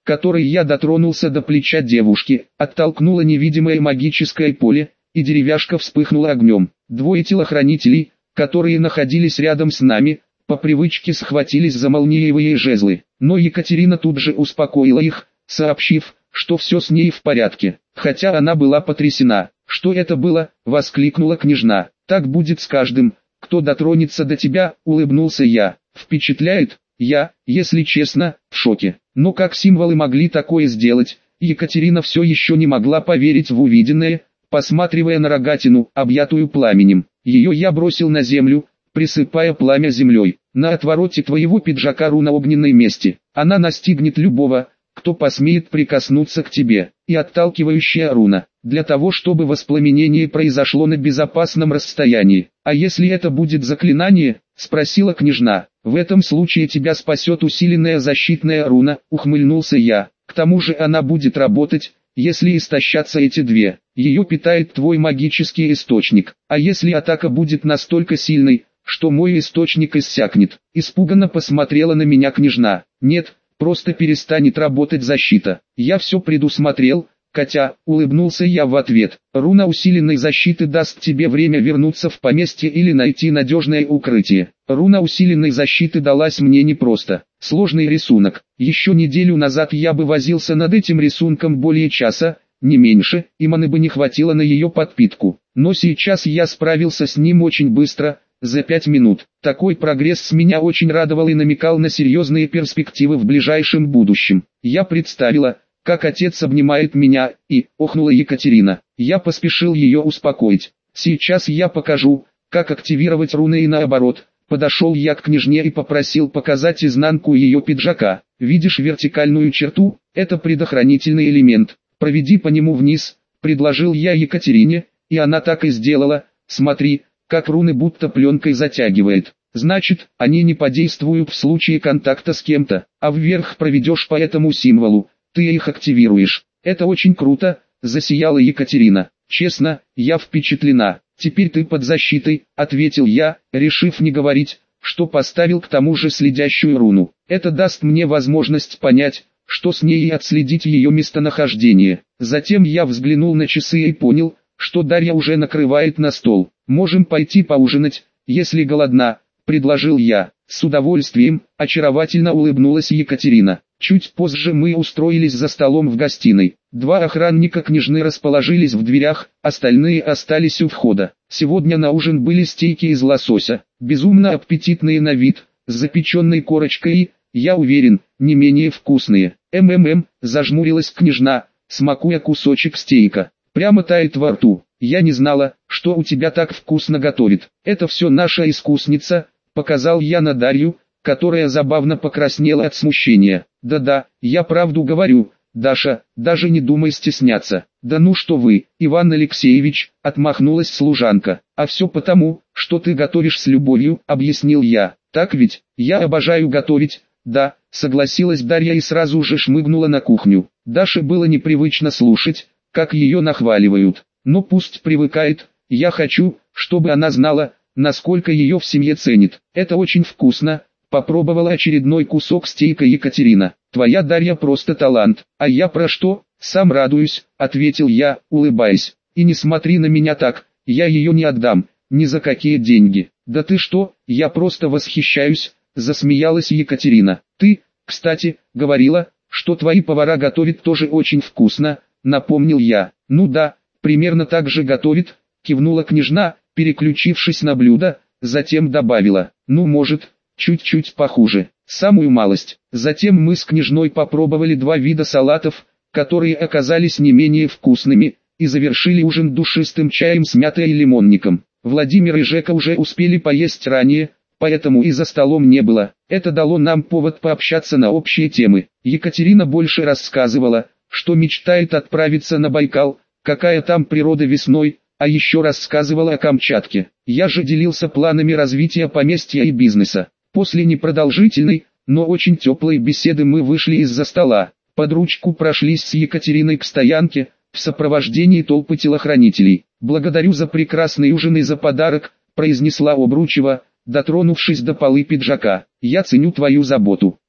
которой я дотронулся до плеча девушки, оттолкнуло невидимое магическое поле, и деревяшка вспыхнула огнем. Двое телохранителей, которые находились рядом с нами, по привычке схватились за молниевые жезлы, но Екатерина тут же успокоила их, сообщив, что все с ней в порядке, хотя она была потрясена. «Что это было?» — воскликнула княжна. «Так будет с каждым, кто дотронется до тебя», — улыбнулся я. «Впечатляет?» Я, если честно, в шоке. Но как символы могли такое сделать? Екатерина все еще не могла поверить в увиденное, посматривая на рогатину, объятую пламенем. Ее я бросил на землю, присыпая пламя землей. На отвороте твоего пиджака руна огненной мести. Она настигнет любого, кто посмеет прикоснуться к тебе. И отталкивающая руна, для того чтобы воспламенение произошло на безопасном расстоянии. А если это будет заклинание? Спросила княжна. В этом случае тебя спасет усиленная защитная руна, ухмыльнулся я. К тому же она будет работать, если истощатся эти две. Ее питает твой магический источник. А если атака будет настолько сильной, что мой источник иссякнет? Испуганно посмотрела на меня княжна. Нет, просто перестанет работать защита. Я все предусмотрел, Катя, улыбнулся я в ответ. Руна усиленной защиты даст тебе время вернуться в поместье или найти надежное укрытие. Руна усиленной защиты далась мне непросто. Сложный рисунок. Еще неделю назад я бы возился над этим рисунком более часа, не меньше, и маны бы не хватило на ее подпитку. Но сейчас я справился с ним очень быстро, за пять минут. Такой прогресс с меня очень радовал и намекал на серьезные перспективы в ближайшем будущем. Я представила, как отец обнимает меня, и, охнула Екатерина. Я поспешил ее успокоить. Сейчас я покажу, как активировать руны и наоборот. Подошел я к княжне и попросил показать изнанку ее пиджака. Видишь вертикальную черту? Это предохранительный элемент. Проведи по нему вниз, предложил я Екатерине, и она так и сделала. Смотри, как руны будто пленкой затягивает. Значит, они не подействуют в случае контакта с кем-то, а вверх проведешь по этому символу. Ты их активируешь. Это очень круто, засияла Екатерина. Честно, я впечатлена. Теперь ты под защитой, ответил я, решив не говорить, что поставил к тому же следящую руну. Это даст мне возможность понять, что с ней, и отследить ее местонахождение. Затем я взглянул на часы и понял, что Дарья уже накрывает на стол. Можем пойти поужинать, если голодна, предложил я. С удовольствием, очаровательно улыбнулась Екатерина. Чуть позже мы устроились за столом в гостиной. Два охранника княжны расположились в дверях, остальные остались у входа. Сегодня на ужин были стейки из лосося, безумно аппетитные на вид, с запеченной корочкой и, я уверен, не менее вкусные. МММ, зажмурилась княжна, смакуя кусочек стейка. Прямо тает во рту. Я не знала, что у тебя так вкусно готовит. Это все наша искусница, показал я на Дарью, которая забавно покраснела от смущения. Да-да, я правду говорю, Даша, даже не думай стесняться. Да ну что вы, Иван Алексеевич, отмахнулась служанка. А все потому, что ты готовишь с любовью, объяснил я. Так ведь, я обожаю готовить. Да, согласилась Дарья и сразу же шмыгнула на кухню. Даше было непривычно слушать, как ее нахваливают. Но пусть привыкает, я хочу, чтобы она знала, насколько ее в семье ценит. Это очень вкусно. Попробовала очередной кусок стейка Екатерина. Твоя Дарья просто талант. А я про что? Сам радуюсь, ответил я, улыбаясь. И не смотри на меня так, я ее не отдам, ни за какие деньги. Да ты что, я просто восхищаюсь, засмеялась Екатерина. Ты, кстати, говорила, что твои повара готовят тоже очень вкусно, напомнил я. Ну да, примерно так же готовит, кивнула княжна, переключившись на блюдо, затем добавила. Ну может, чуть-чуть похуже, самую малость. Затем мы с княжной попробовали два вида салатов, которые оказались не менее вкусными, и завершили ужин душистым чаем с мятой и лимонником. Владимир и Жека уже успели поесть ранее, поэтому и за столом не было. Это дало нам повод пообщаться на общие темы. Екатерина больше рассказывала, что мечтает отправиться на Байкал, какая там природа весной, а еще рассказывала о Камчатке. Я же делился планами развития поместья и бизнеса. После непродолжительной, но очень теплой беседы мы вышли из-за стола. Под ручку прошлись с Екатериной к стоянке, в сопровождении толпы телохранителей. «Благодарю за прекрасный ужин и за подарок», произнесла Обручева, дотронувшись до полы пиджака. «Я ценю твою заботу.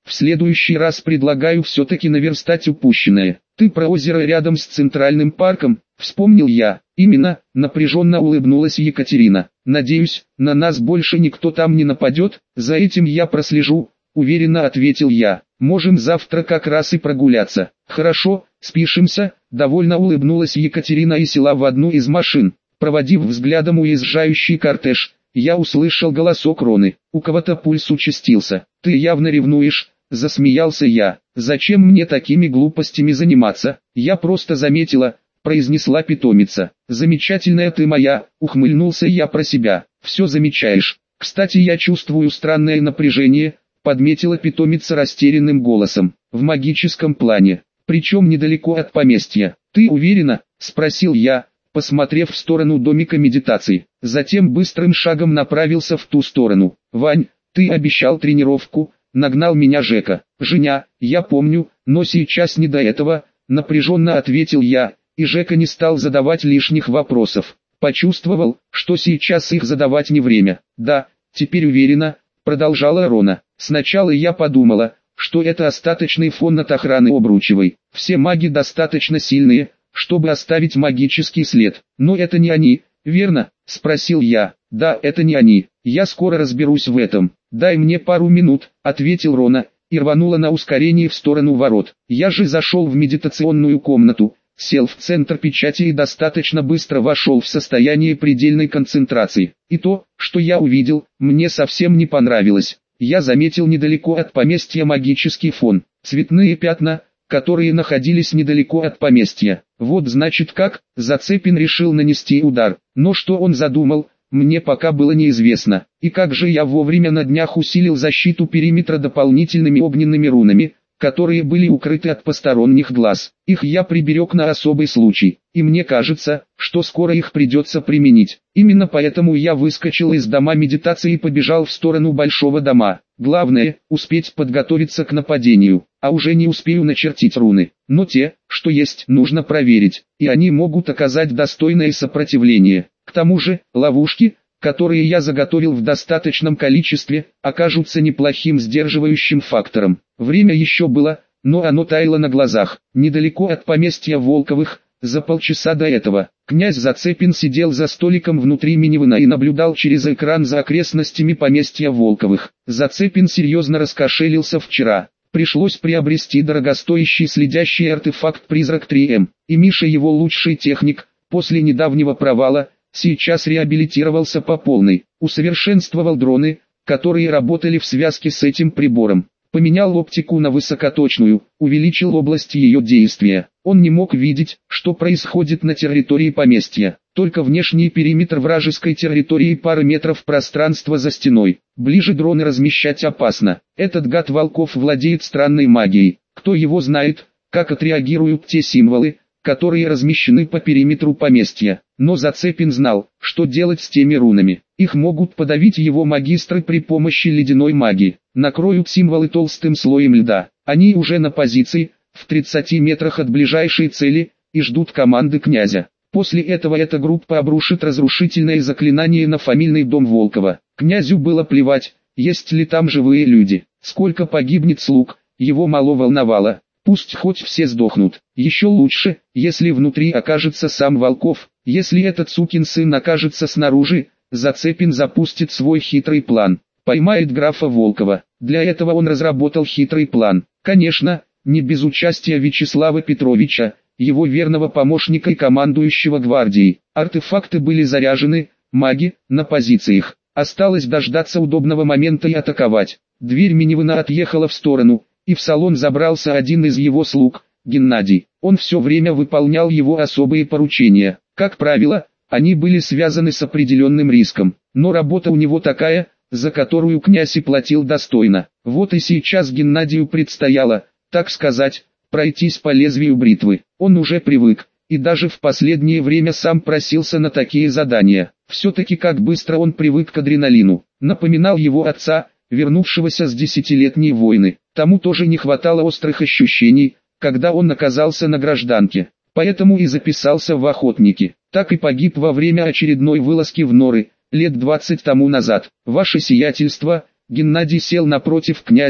В следующий раз предлагаю все-таки наверстать упущенное. Ты про озеро рядом с Центральным парком, вспомнил я. Именно, напряженно улыбнулась Екатерина. Надеюсь, на нас больше никто там не нападет, за этим я прослежу, уверенно ответил я. Можем завтра как раз и прогуляться. Хорошо, спишемся, довольно улыбнулась Екатерина и села в одну из машин. Проводив взглядом уезжающий кортеж, я услышал голосок Роны. У кого-то пульс участился. Ты явно ревнуешь, засмеялся я. Зачем мне такими глупостями заниматься? Я просто заметила, произнесла питомица. Замечательная ты моя, ухмыльнулся я про себя. Все замечаешь. Кстати, я чувствую странное напряжение, подметила питомица растерянным голосом. В магическом плане. Причем недалеко от поместья. Ты уверена? Спросил я, посмотрев в сторону домика медитации. Затем быстрым шагом направился в ту сторону. Вань, ты обещал тренировку, нагнал меня Жека. Женя, я помню, но сейчас не до этого, напряженно ответил я, и Жека не стал задавать лишних вопросов. Почувствовал, что сейчас их задавать не время. Да, теперь уверена, продолжала Рона. Сначала я подумала, что это остаточный фон от охраны Обручевой. Все маги достаточно сильные, чтобы оставить магический след. Но это не они, верно? Спросил я. Да, это не они. Я скоро разберусь в этом. Дай мне пару минут, ответил Рона, и рванула на ускорении в сторону ворот. Я же зашел в медитационную комнату, сел в центр печати и достаточно быстро вошел в состояние предельной концентрации. И то, что я увидел, мне совсем не понравилось. Я заметил недалеко от поместья магический фон, цветные пятна, которые находились недалеко от поместья. Вот значит как, Зацепин решил нанести удар. Но что он задумал, мне пока было неизвестно. И как же я вовремя на днях усилил защиту периметра дополнительными огненными рунами, которые были укрыты от посторонних глаз. Их я приберег на особый случай, и мне кажется, что скоро их придется применить. Именно поэтому я выскочил из дома медитации и побежал в сторону большого дома. Главное, успеть подготовиться к нападению, а уже не успею начертить руны. Но те, что есть, нужно проверить, и они могут оказать достойное сопротивление. К тому же, ловушки, которые я заготовил в достаточном количестве, окажутся неплохим сдерживающим фактором. Время еще было, но оно таяло на глазах. Недалеко от поместья Волковых, за полчаса до этого, князь Зацепин сидел за столиком внутри минивэна и наблюдал через экран за окрестностями поместья Волковых. Зацепин серьезно раскошелился вчера. Пришлось приобрести дорогостоящий следящий артефакт «Призрак три эм», и Миша, его лучший техник, после недавнего провала, сейчас реабилитировался по полной, усовершенствовал дроны, которые работали в связке с этим прибором, поменял оптику на высокоточную, увеличил область ее действия. Он не мог видеть, что происходит на территории поместья, только внешний периметр вражеской территории и пара метров пространства за стеной. Ближе дроны размещать опасно. Этот гад Волков владеет странной магией. Кто его знает, как отреагируют те символы, которые размещены по периметру поместья. Но Зацепин знал, что делать с теми рунами. Их могут подавить его магистры при помощи ледяной магии. Накроют символы толстым слоем льда. Они уже на позиции, в тридцати метрах от ближайшей цели, и ждут команды князя. После этого эта группа обрушит разрушительное заклинание на фамильный дом Волкова. Князю было плевать, есть ли там живые люди, сколько погибнет слуг, его мало волновало. Пусть хоть все сдохнут. Еще лучше, если внутри окажется сам Волков. Если этот сукин сын окажется снаружи, Зацепин запустит свой хитрый план. Поймает графа Волкова. Для этого он разработал хитрый план. Конечно, не без участия Вячеслава Петровича, его верного помощника и командующего гвардией. Артефакты были заряжены, маги на позициях. Осталось дождаться удобного момента и атаковать. Дверь минивэна отъехала в сторону, и в салон забрался один из его слуг, Геннадий. Он все время выполнял его особые поручения. Как правило, они были связаны с определенным риском, но работа у него такая, за которую князь и платил достойно. Вот и сейчас Геннадию предстояло, так сказать, пройтись по лезвию бритвы. Он уже привык, и даже в последнее время сам просился на такие задания. Все-таки как быстро он привык к адреналину. Напоминал его отца, вернувшегося с десятилетней войны. Тому тоже не хватало острых ощущений, когда он оказался на гражданке. Поэтому и записался в охотники. Так и погиб во время очередной вылазки в норы, лет двадцать тому назад. Ваше сиятельство, Геннадий сел напротив князя,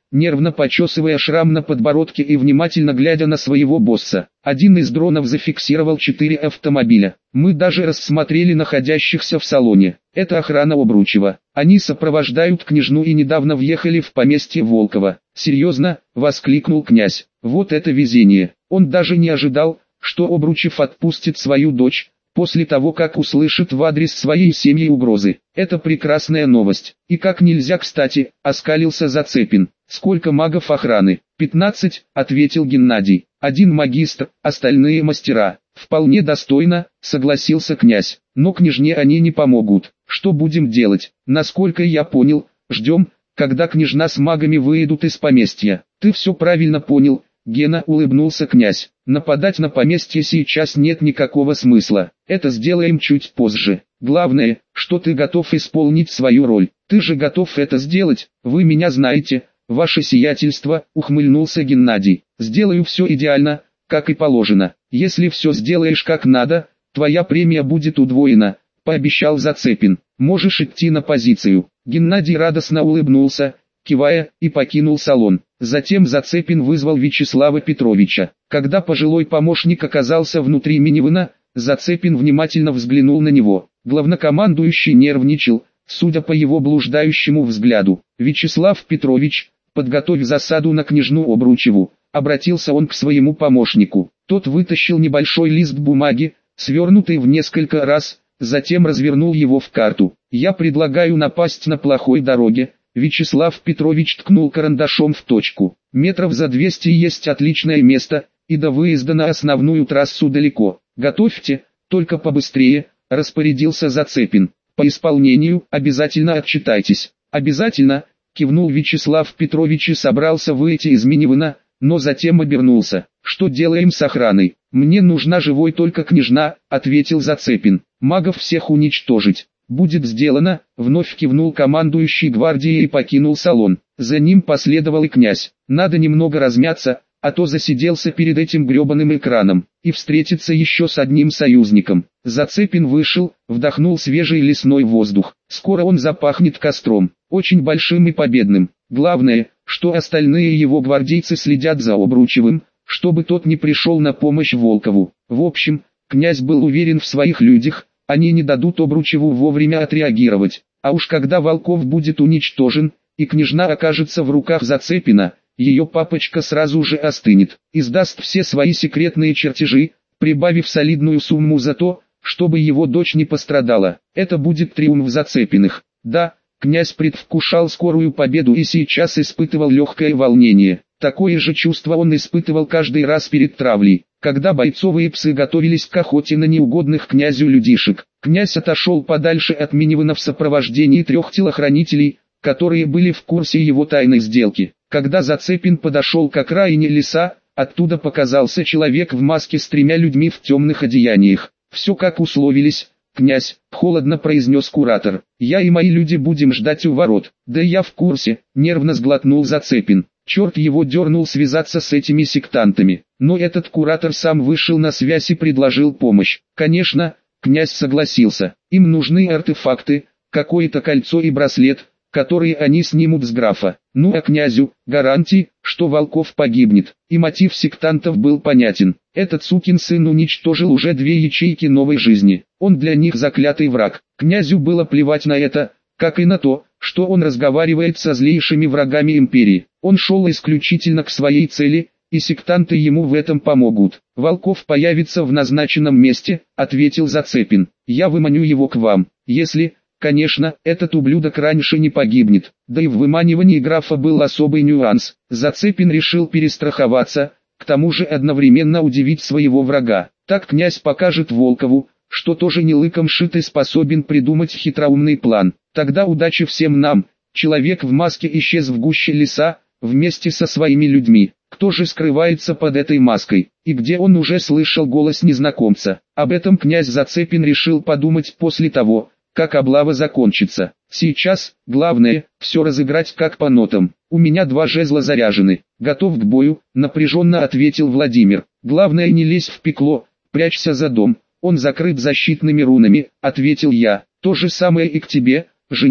нервно почесывая шрам на подбородке и внимательно глядя на своего босса. Один из дронов зафиксировал четыре автомобиля. Мы даже рассмотрели находящихся в салоне. Это охрана Обручева. Они сопровождают княжну и недавно въехали в поместье Волкова. «Серьезно?» — воскликнул князь. «Вот это везение!» Он даже не ожидал, что Обручев отпустит свою дочь, после того как услышит в адрес своей семьи угрозы. Это прекрасная новость. И как нельзя кстати, оскалился Зацепин. «Сколько магов охраны?» «Пятнадцать», — ответил Геннадий. «Один магистр, остальные мастера». «Вполне достойно», — согласился князь. «Но княжне они не помогут. Что будем делать?» «Насколько я понял, ждем, когда княжна с магами выйдут из поместья». «Ты все правильно понял», — Гена, улыбнулся князь. «Нападать на поместье сейчас нет никакого смысла. Это сделаем чуть позже. Главное, что ты готов исполнить свою роль. Ты же готов это сделать, вы меня знаете». «Ваше сиятельство», — ухмыльнулся Геннадий. «Сделаю все идеально, как и положено. Если все сделаешь как надо, твоя премия будет удвоена», — пообещал Зацепин. «Можешь идти на позицию». Геннадий радостно улыбнулся, кивая, и покинул салон. Затем Зацепин вызвал Вячеслава Петровича. Когда пожилой помощник оказался внутри минивэна, Зацепин внимательно взглянул на него. Главнокомандующий нервничал, судя по его блуждающему взгляду. «Вячеслав Петрович, подготовь засаду на княжну Обручеву», — обратился он к своему помощнику. Тот вытащил небольшой лист бумаги, свернутый в несколько раз, затем развернул его в карту. «Я предлагаю напасть на плохой дороге», — Вячеслав Петрович ткнул карандашом в точку. «Метров за двести есть отличное место, и до выезда на основную трассу далеко. Готовьте, только побыстрее», — распорядился Зацепин. «По исполнению обязательно отчитайтесь». «Обязательно», — кивнул Вячеслав Петрович и собрался выйти из минивэна, но затем обернулся. «Что делаем с охраной?» «Мне нужна живой только княжна», — ответил Зацепин. «Магов всех уничтожить». «Будет сделано», — вновь кивнул командующий гвардией и покинул салон. За ним последовал и князь. «Надо немного размяться, а то засиделся перед этим гребаным экраном, и встретиться еще с одним союзником». Зацепин вышел, вдохнул свежий лесной воздух. Скоро он запахнет костром, очень большим и победным. Главное, что остальные его гвардейцы следят за Обручевым, чтобы тот не пришел на помощь Волкову. В общем, князь был уверен в своих людях, они не дадут Обручеву вовремя отреагировать. А уж когда Волков будет уничтожен, и княжна окажется в руках Зацепина, ее папочка сразу же остынет, издаст все свои секретные чертежи, прибавив солидную сумму за то, чтобы его дочь не пострадала. Это будет триумф Зацепиных. Да, князь предвкушал скорую победу и сейчас испытывал легкое волнение. Такое же чувство он испытывал каждый раз перед травлей, когда бойцовые псы готовились к охоте на неугодных князю людишек. Князь отошел подальше от минивэна в сопровождении трех телохранителей, которые были в курсе его тайной сделки. Когда Зацепин подошел к окраине леса, оттуда показался человек в маске с тремя людьми в темных одеяниях. «Все как условились, князь», — холодно произнес куратор. «Я и мои люди будем ждать у ворот». «Да я в курсе», — нервно сглотнул Зацепин. Черт его дернул связаться с этими сектантами. Но этот куратор сам вышел на связь и предложил помощь. Конечно, князь согласился. Им нужны артефакты, какое-то кольцо и браслет, которые они снимут с графа. Ну а князю, гарантии, что Волков погибнет. И мотив сектантов был понятен. Этот сукин сын уничтожил уже две ячейки новой жизни. Он для них заклятый враг. Князю было плевать на это, как и на то, что он разговаривает со злейшими врагами империи. Он шел исключительно к своей цели, и сектанты ему в этом помогут. «Волков появится в назначенном месте», — ответил Зацепин. «Я выманю его к вам, если, конечно, этот ублюдок раньше не погибнет». Да и в выманивании графа был особый нюанс. Зацепин решил перестраховаться, к тому же одновременно удивить своего врага. Так князь покажет Волкову, что тоже не лыком шитый способен придумать хитроумный план. Тогда удачи всем нам. Человек в маске исчез в гуще леса, вместе со своими людьми. Кто же скрывается под этой маской? И где он уже слышал голос незнакомца? Об этом князь Зацепин решил подумать после того, как облава закончится. Сейчас, главное, все разыграть как по нотам. «У меня два жезла заряжены. Готов к бою», — напряженно ответил Владимир. «Главное не лезь в пекло, прячься за дом. Он закрыт защитными рунами», — ответил я. «То же самое и к тебе, Женя.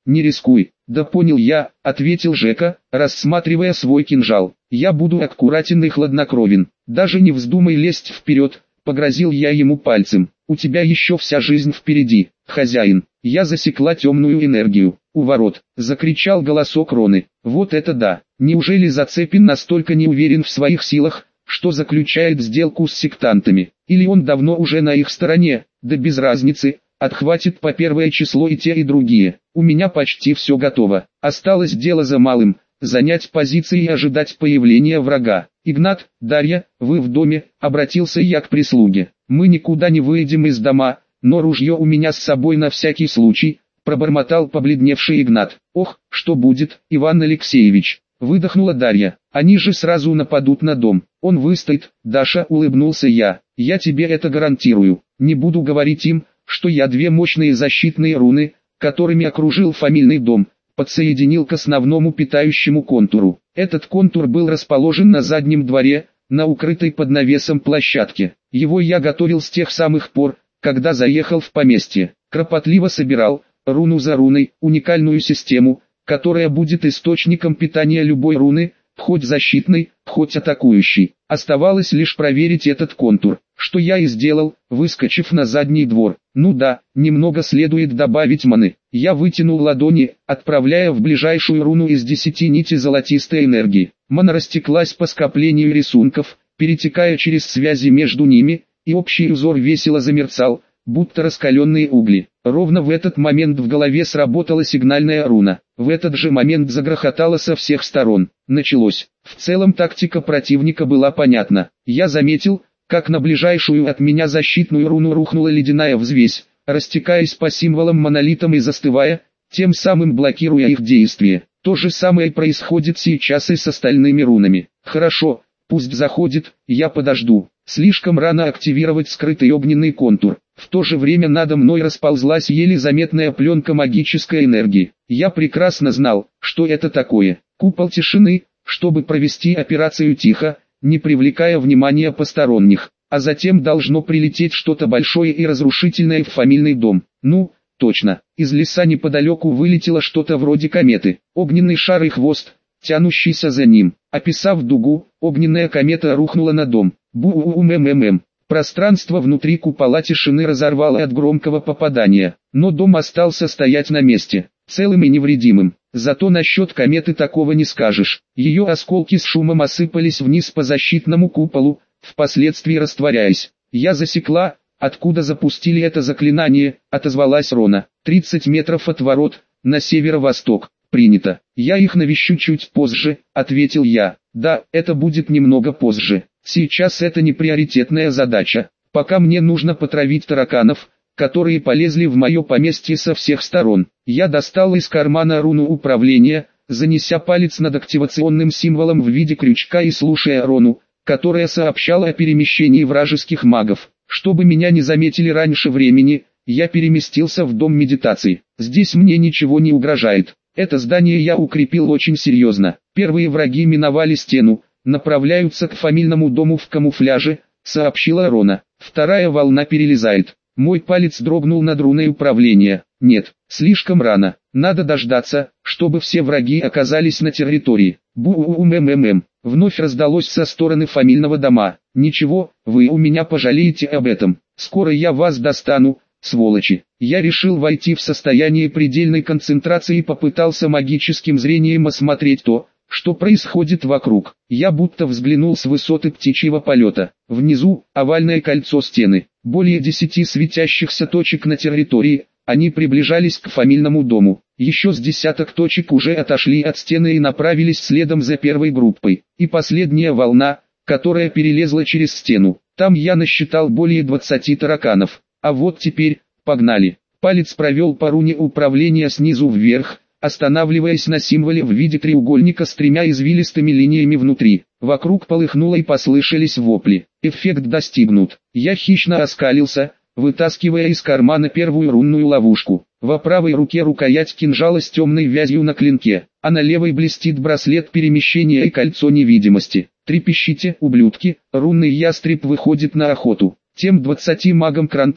не рискуй. Да понял я, ответил Жека, рассматривая свой кинжал. Я буду аккуратен и хладнокровен. Даже не вздумай лезть вперед, погрозил я ему пальцем. У тебя еще вся жизнь впереди, хозяин. Я засекла темную энергию. У ворот, закричал голосок Роны. Вот это да! Неужели Зацепин настолько не уверен в своих силах, что заключает сделку с сектантами? Или он давно уже на их стороне? Да без разницы, отхватит по первое число и те и другие. У меня почти все готово. Осталось дело за малым, занять позиции и ожидать появления врага. Игнат, Дарья, вы в доме, обратился я к прислуге. Мы никуда не выйдем из дома, но ружье у меня с собой на всякий случай, пробормотал побледневший Игнат. Ох, что будет, Иван Алексеевич, выдохнула Дарья. Они же сразу нападут на дом. Он выстоит, Даша, улыбнулся я. Я тебе это гарантирую. Не буду говорить им, что я две мощные защитные руны, которыми окружил фамильный дом, подсоединил к основному питающему контуру. Этот контур был расположен на заднем дворе, на укрытой под навесом площадке. Его я готовил с тех самых пор, когда заехал в поместье. Кропотливо собирал, руну за руной, уникальную систему, которая будет источником питания любой руны, хоть защитной, хоть атакующей. Оставалось лишь проверить этот контур, что я и сделал, выскочив на задний двор. Ну да, немного следует добавить маны. Я вытянул ладони, отправляя в ближайшую руну из десяти нити золотистой энергии. Мана растеклась по скоплению рисунков, перетекая через связи между ними, и общий узор весело замерцал, будто раскаленные угли. Ровно в этот момент в голове сработала сигнальная руна. В этот же момент загрохотало со всех сторон. Началось. В целом тактика противника была понятна. Я заметил, как на ближайшую от меня защитную руну рухнула ледяная взвесь, растекаясь по символам монолитам и застывая, тем самым блокируя их действие. То же самое происходит сейчас и с остальными рунами. Хорошо, пусть заходит, я подожду. Слишком рано активировать скрытый огненный контур. В то же время надо мной расползлась еле заметная пленка магической энергии. Я прекрасно знал, что это такое. Купол тишины, чтобы провести операцию тихо, не привлекая внимания посторонних. А затем должно прилететь что-то большое и разрушительное в фамильный дом. Ну, точно. Из леса неподалеку вылетело что-то вроде кометы. Огненный шар и хвост, тянущийся за ним. Описав дугу, огненная комета рухнула на дом. Бу-у-у-мем-мем-мем. Пространство внутри купола тишины разорвало от громкого попадания, но дом остался стоять на месте, целым и невредимым. Зато насчет кометы такого не скажешь. Ее осколки с шумом осыпались вниз по защитному куполу, впоследствии растворяясь. Я засекла, откуда запустили это заклинание, отозвалась Рона. тридцать метров от ворот, на северо-восток. Принято. Я их навещу чуть позже, ответил я. Да, это будет немного позже. Сейчас это не приоритетная задача. Пока мне нужно потравить тараканов, которые полезли в мое поместье со всех сторон. Я достал из кармана руну управления, занеся палец над активационным символом в виде крючка и слушая Рону, которая сообщала о перемещении вражеских магов. Чтобы меня не заметили раньше времени, я переместился в дом медитации. Здесь мне ничего не угрожает. Это здание я укрепил очень серьезно. Первые враги миновали стену, направляются к фамильному дому в камуфляже, сообщила Рона. Вторая волна перелезает. Мой палец дрогнул над руной управления. Нет, слишком рано. Надо дождаться, чтобы все враги оказались на территории. Бу-у-у-мем-мем-мем. Вновь раздалось со стороны фамильного дома. Ничего, вы у меня пожалеете об этом. Скоро я вас достану, сволочи. Я решил войти в состояние предельной концентрации и попытался магическим зрением осмотреть то, что происходит вокруг. Я будто взглянул с высоты птичьего полета. Внизу овальное кольцо стены. Более десяти светящихся точек на территории. Они приближались к фамильному дому. Еще с десяток точек уже отошли от стены и направились следом за первой группой. И последняя волна, которая перелезла через стену. Там я насчитал более двадцати тараканов. А вот теперь, погнали. Палец провел по руне управления снизу вверх, останавливаясь на символе в виде треугольника с тремя извилистыми линиями внутри. Вокруг полыхнуло и послышались вопли. Эффект достигнут. Я хищно оскалился, вытаскивая из кармана первую рунную ловушку. Во правой руке рукоять кинжала с темной вязью на клинке, а на левой блестит браслет перемещения и кольцо невидимости. Трепещите, ублюдки, рунный ястреб выходит на охоту. Тем двадцати магам кранты,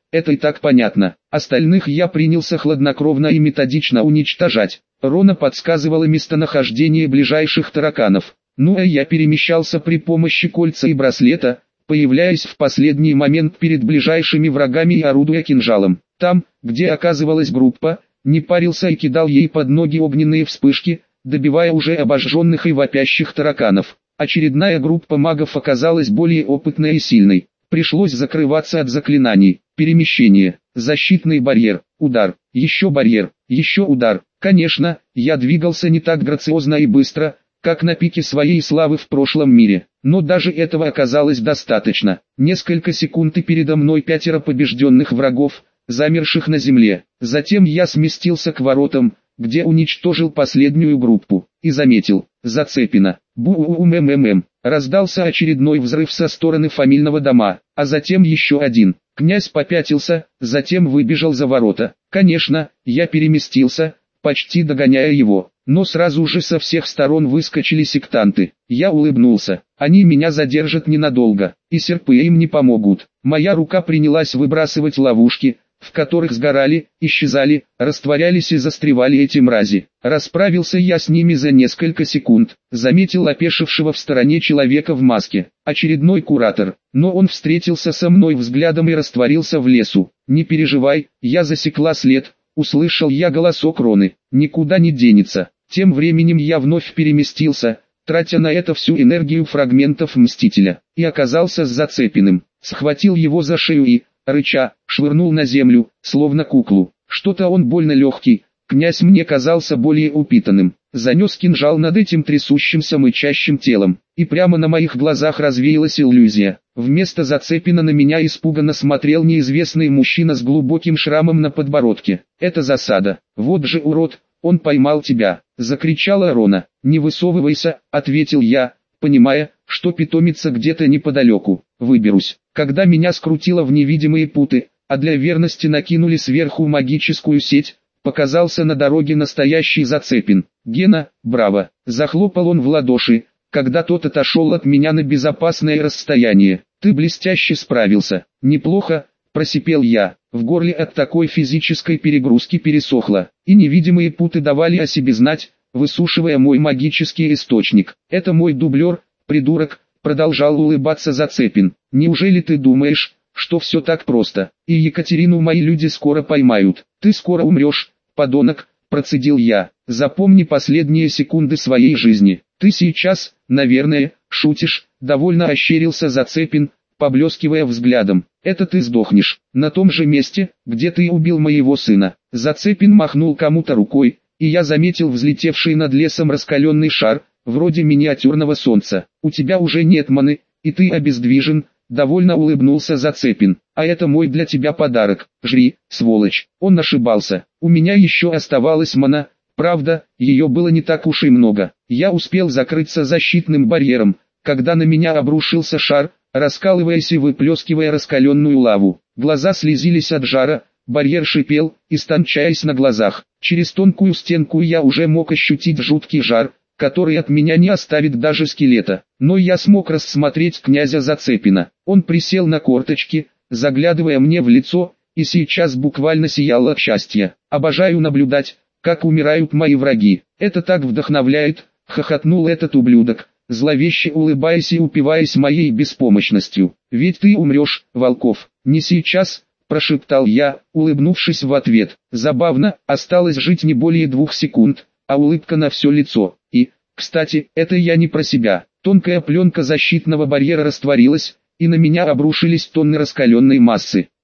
это и так понятно. Остальных я принялся хладнокровно и методично уничтожать. Рона подсказывала местонахождение ближайших тараканов. Ну а я перемещался при помощи кольца и браслета, появляясь в последний момент перед ближайшими врагами и орудуя кинжалом. Там, где оказывалась группа, не парился и кидал ей под ноги огненные вспышки, добивая уже обожженных и вопящих тараканов. Очередная группа магов оказалась более опытной и сильной. Пришлось закрываться от заклинаний. Перемещение, защитный барьер, удар, еще барьер, еще удар. Конечно, я двигался не так грациозно и быстро, как на пике своей славы в прошлом мире, но даже этого оказалось достаточно. Несколько секунд и передо мной пятеро побежденных врагов, замерших на земле. Затем я сместился к воротам, где уничтожил последнюю группу, и заметил, Зацепина, бу-у-у-мм-мм. Раздался очередной взрыв со стороны фамильного дома, а затем еще один. Князь попятился, затем выбежал за ворота. Конечно, я переместился, почти догоняя его, но сразу же со всех сторон выскочили сектанты. Я улыбнулся, они меня задержат ненадолго, и серпы им не помогут. Моя рука принялась выбрасывать ловушки, в которых сгорали, исчезали, растворялись и застревали эти мрази. Расправился я с ними за несколько секунд, заметил опешившего в стороне человека в маске, очередной куратор, но он встретился со мной взглядом и растворился в лесу. «Не переживай, я засекла след», услышал я голосок Роны, «никуда не денется». Тем временем я вновь переместился, тратя на это всю энергию фрагментов Мстителя, и оказался с Зацепиным, схватил его за шею и, рыча, швырнул на землю, словно куклу. Что-то он больно легкий, князь мне казался более упитанным. Занес кинжал над этим трясущимся мычащим телом, и прямо на моих глазах развеялась иллюзия. Вместо Зацепина на меня испуганно смотрел неизвестный мужчина с глубоким шрамом на подбородке. «Это засада. Вот же урод, он поймал тебя!» — закричала Рона. «Не высовывайся», — ответил я, понимая, что питомица где-то неподалеку. «Выберусь». Когда меня скрутило в невидимые путы, а для верности накинули сверху магическую сеть, показался на дороге настоящий Зацепин. «Гена, браво!» — захлопал он в ладоши, когда тот отошел от меня на безопасное расстояние. «Ты блестяще справился». «Неплохо», — просипел я. В горле от такой физической перегрузки пересохло, и невидимые путы давали о себе знать, высушивая мой магический источник. «Это мой дублер, придурок», — продолжал улыбаться Зацепин. «Неужели ты думаешь, что все так просто, и Екатерину мои люди скоро поймают? Ты скоро умрешь, подонок», — процедил я. «Запомни последние секунды своей жизни. Ты сейчас, наверное, шутишь», — довольно ощерился Зацепин, поблескивая взглядом. «Это ты сдохнешь, на том же месте, где ты убил моего сына». Зацепин махнул кому-то рукой, и я заметил взлетевший над лесом раскаленный шар, вроде миниатюрного солнца. «У тебя уже нет маны, и ты обездвижен», — довольно улыбнулся Зацепин. «А это мой для тебя подарок. Жри, сволочь». Он ошибался. У меня еще оставалась мана, правда, ее было не так уж и много. Я успел закрыться защитным барьером, когда на меня обрушился шар, раскалываясь и выплескивая раскаленную лаву. Глаза слезились от жара, барьер шипел, истончаясь на глазах. Через тонкую стенку я уже мог ощутить жуткий жар, который от меня не оставит даже скелета. Но я смог рассмотреть князя Зацепина. Он присел на корточки, заглядывая мне в лицо, и сейчас буквально сиял от счастья. «Обожаю наблюдать, как умирают мои враги. Это так вдохновляет», — хохотнул этот ублюдок, зловеще улыбаясь и упиваясь моей беспомощностью. «Ведь ты умрешь, Волков». «Не сейчас», — прошептал я, улыбнувшись в ответ. Забавно, осталось жить не более двух секунд, а улыбка на все лицо. И, кстати, это я не про себя. Тонкая пленка защитного барьера растворилась, и на меня обрушились тонны раскаленной массы.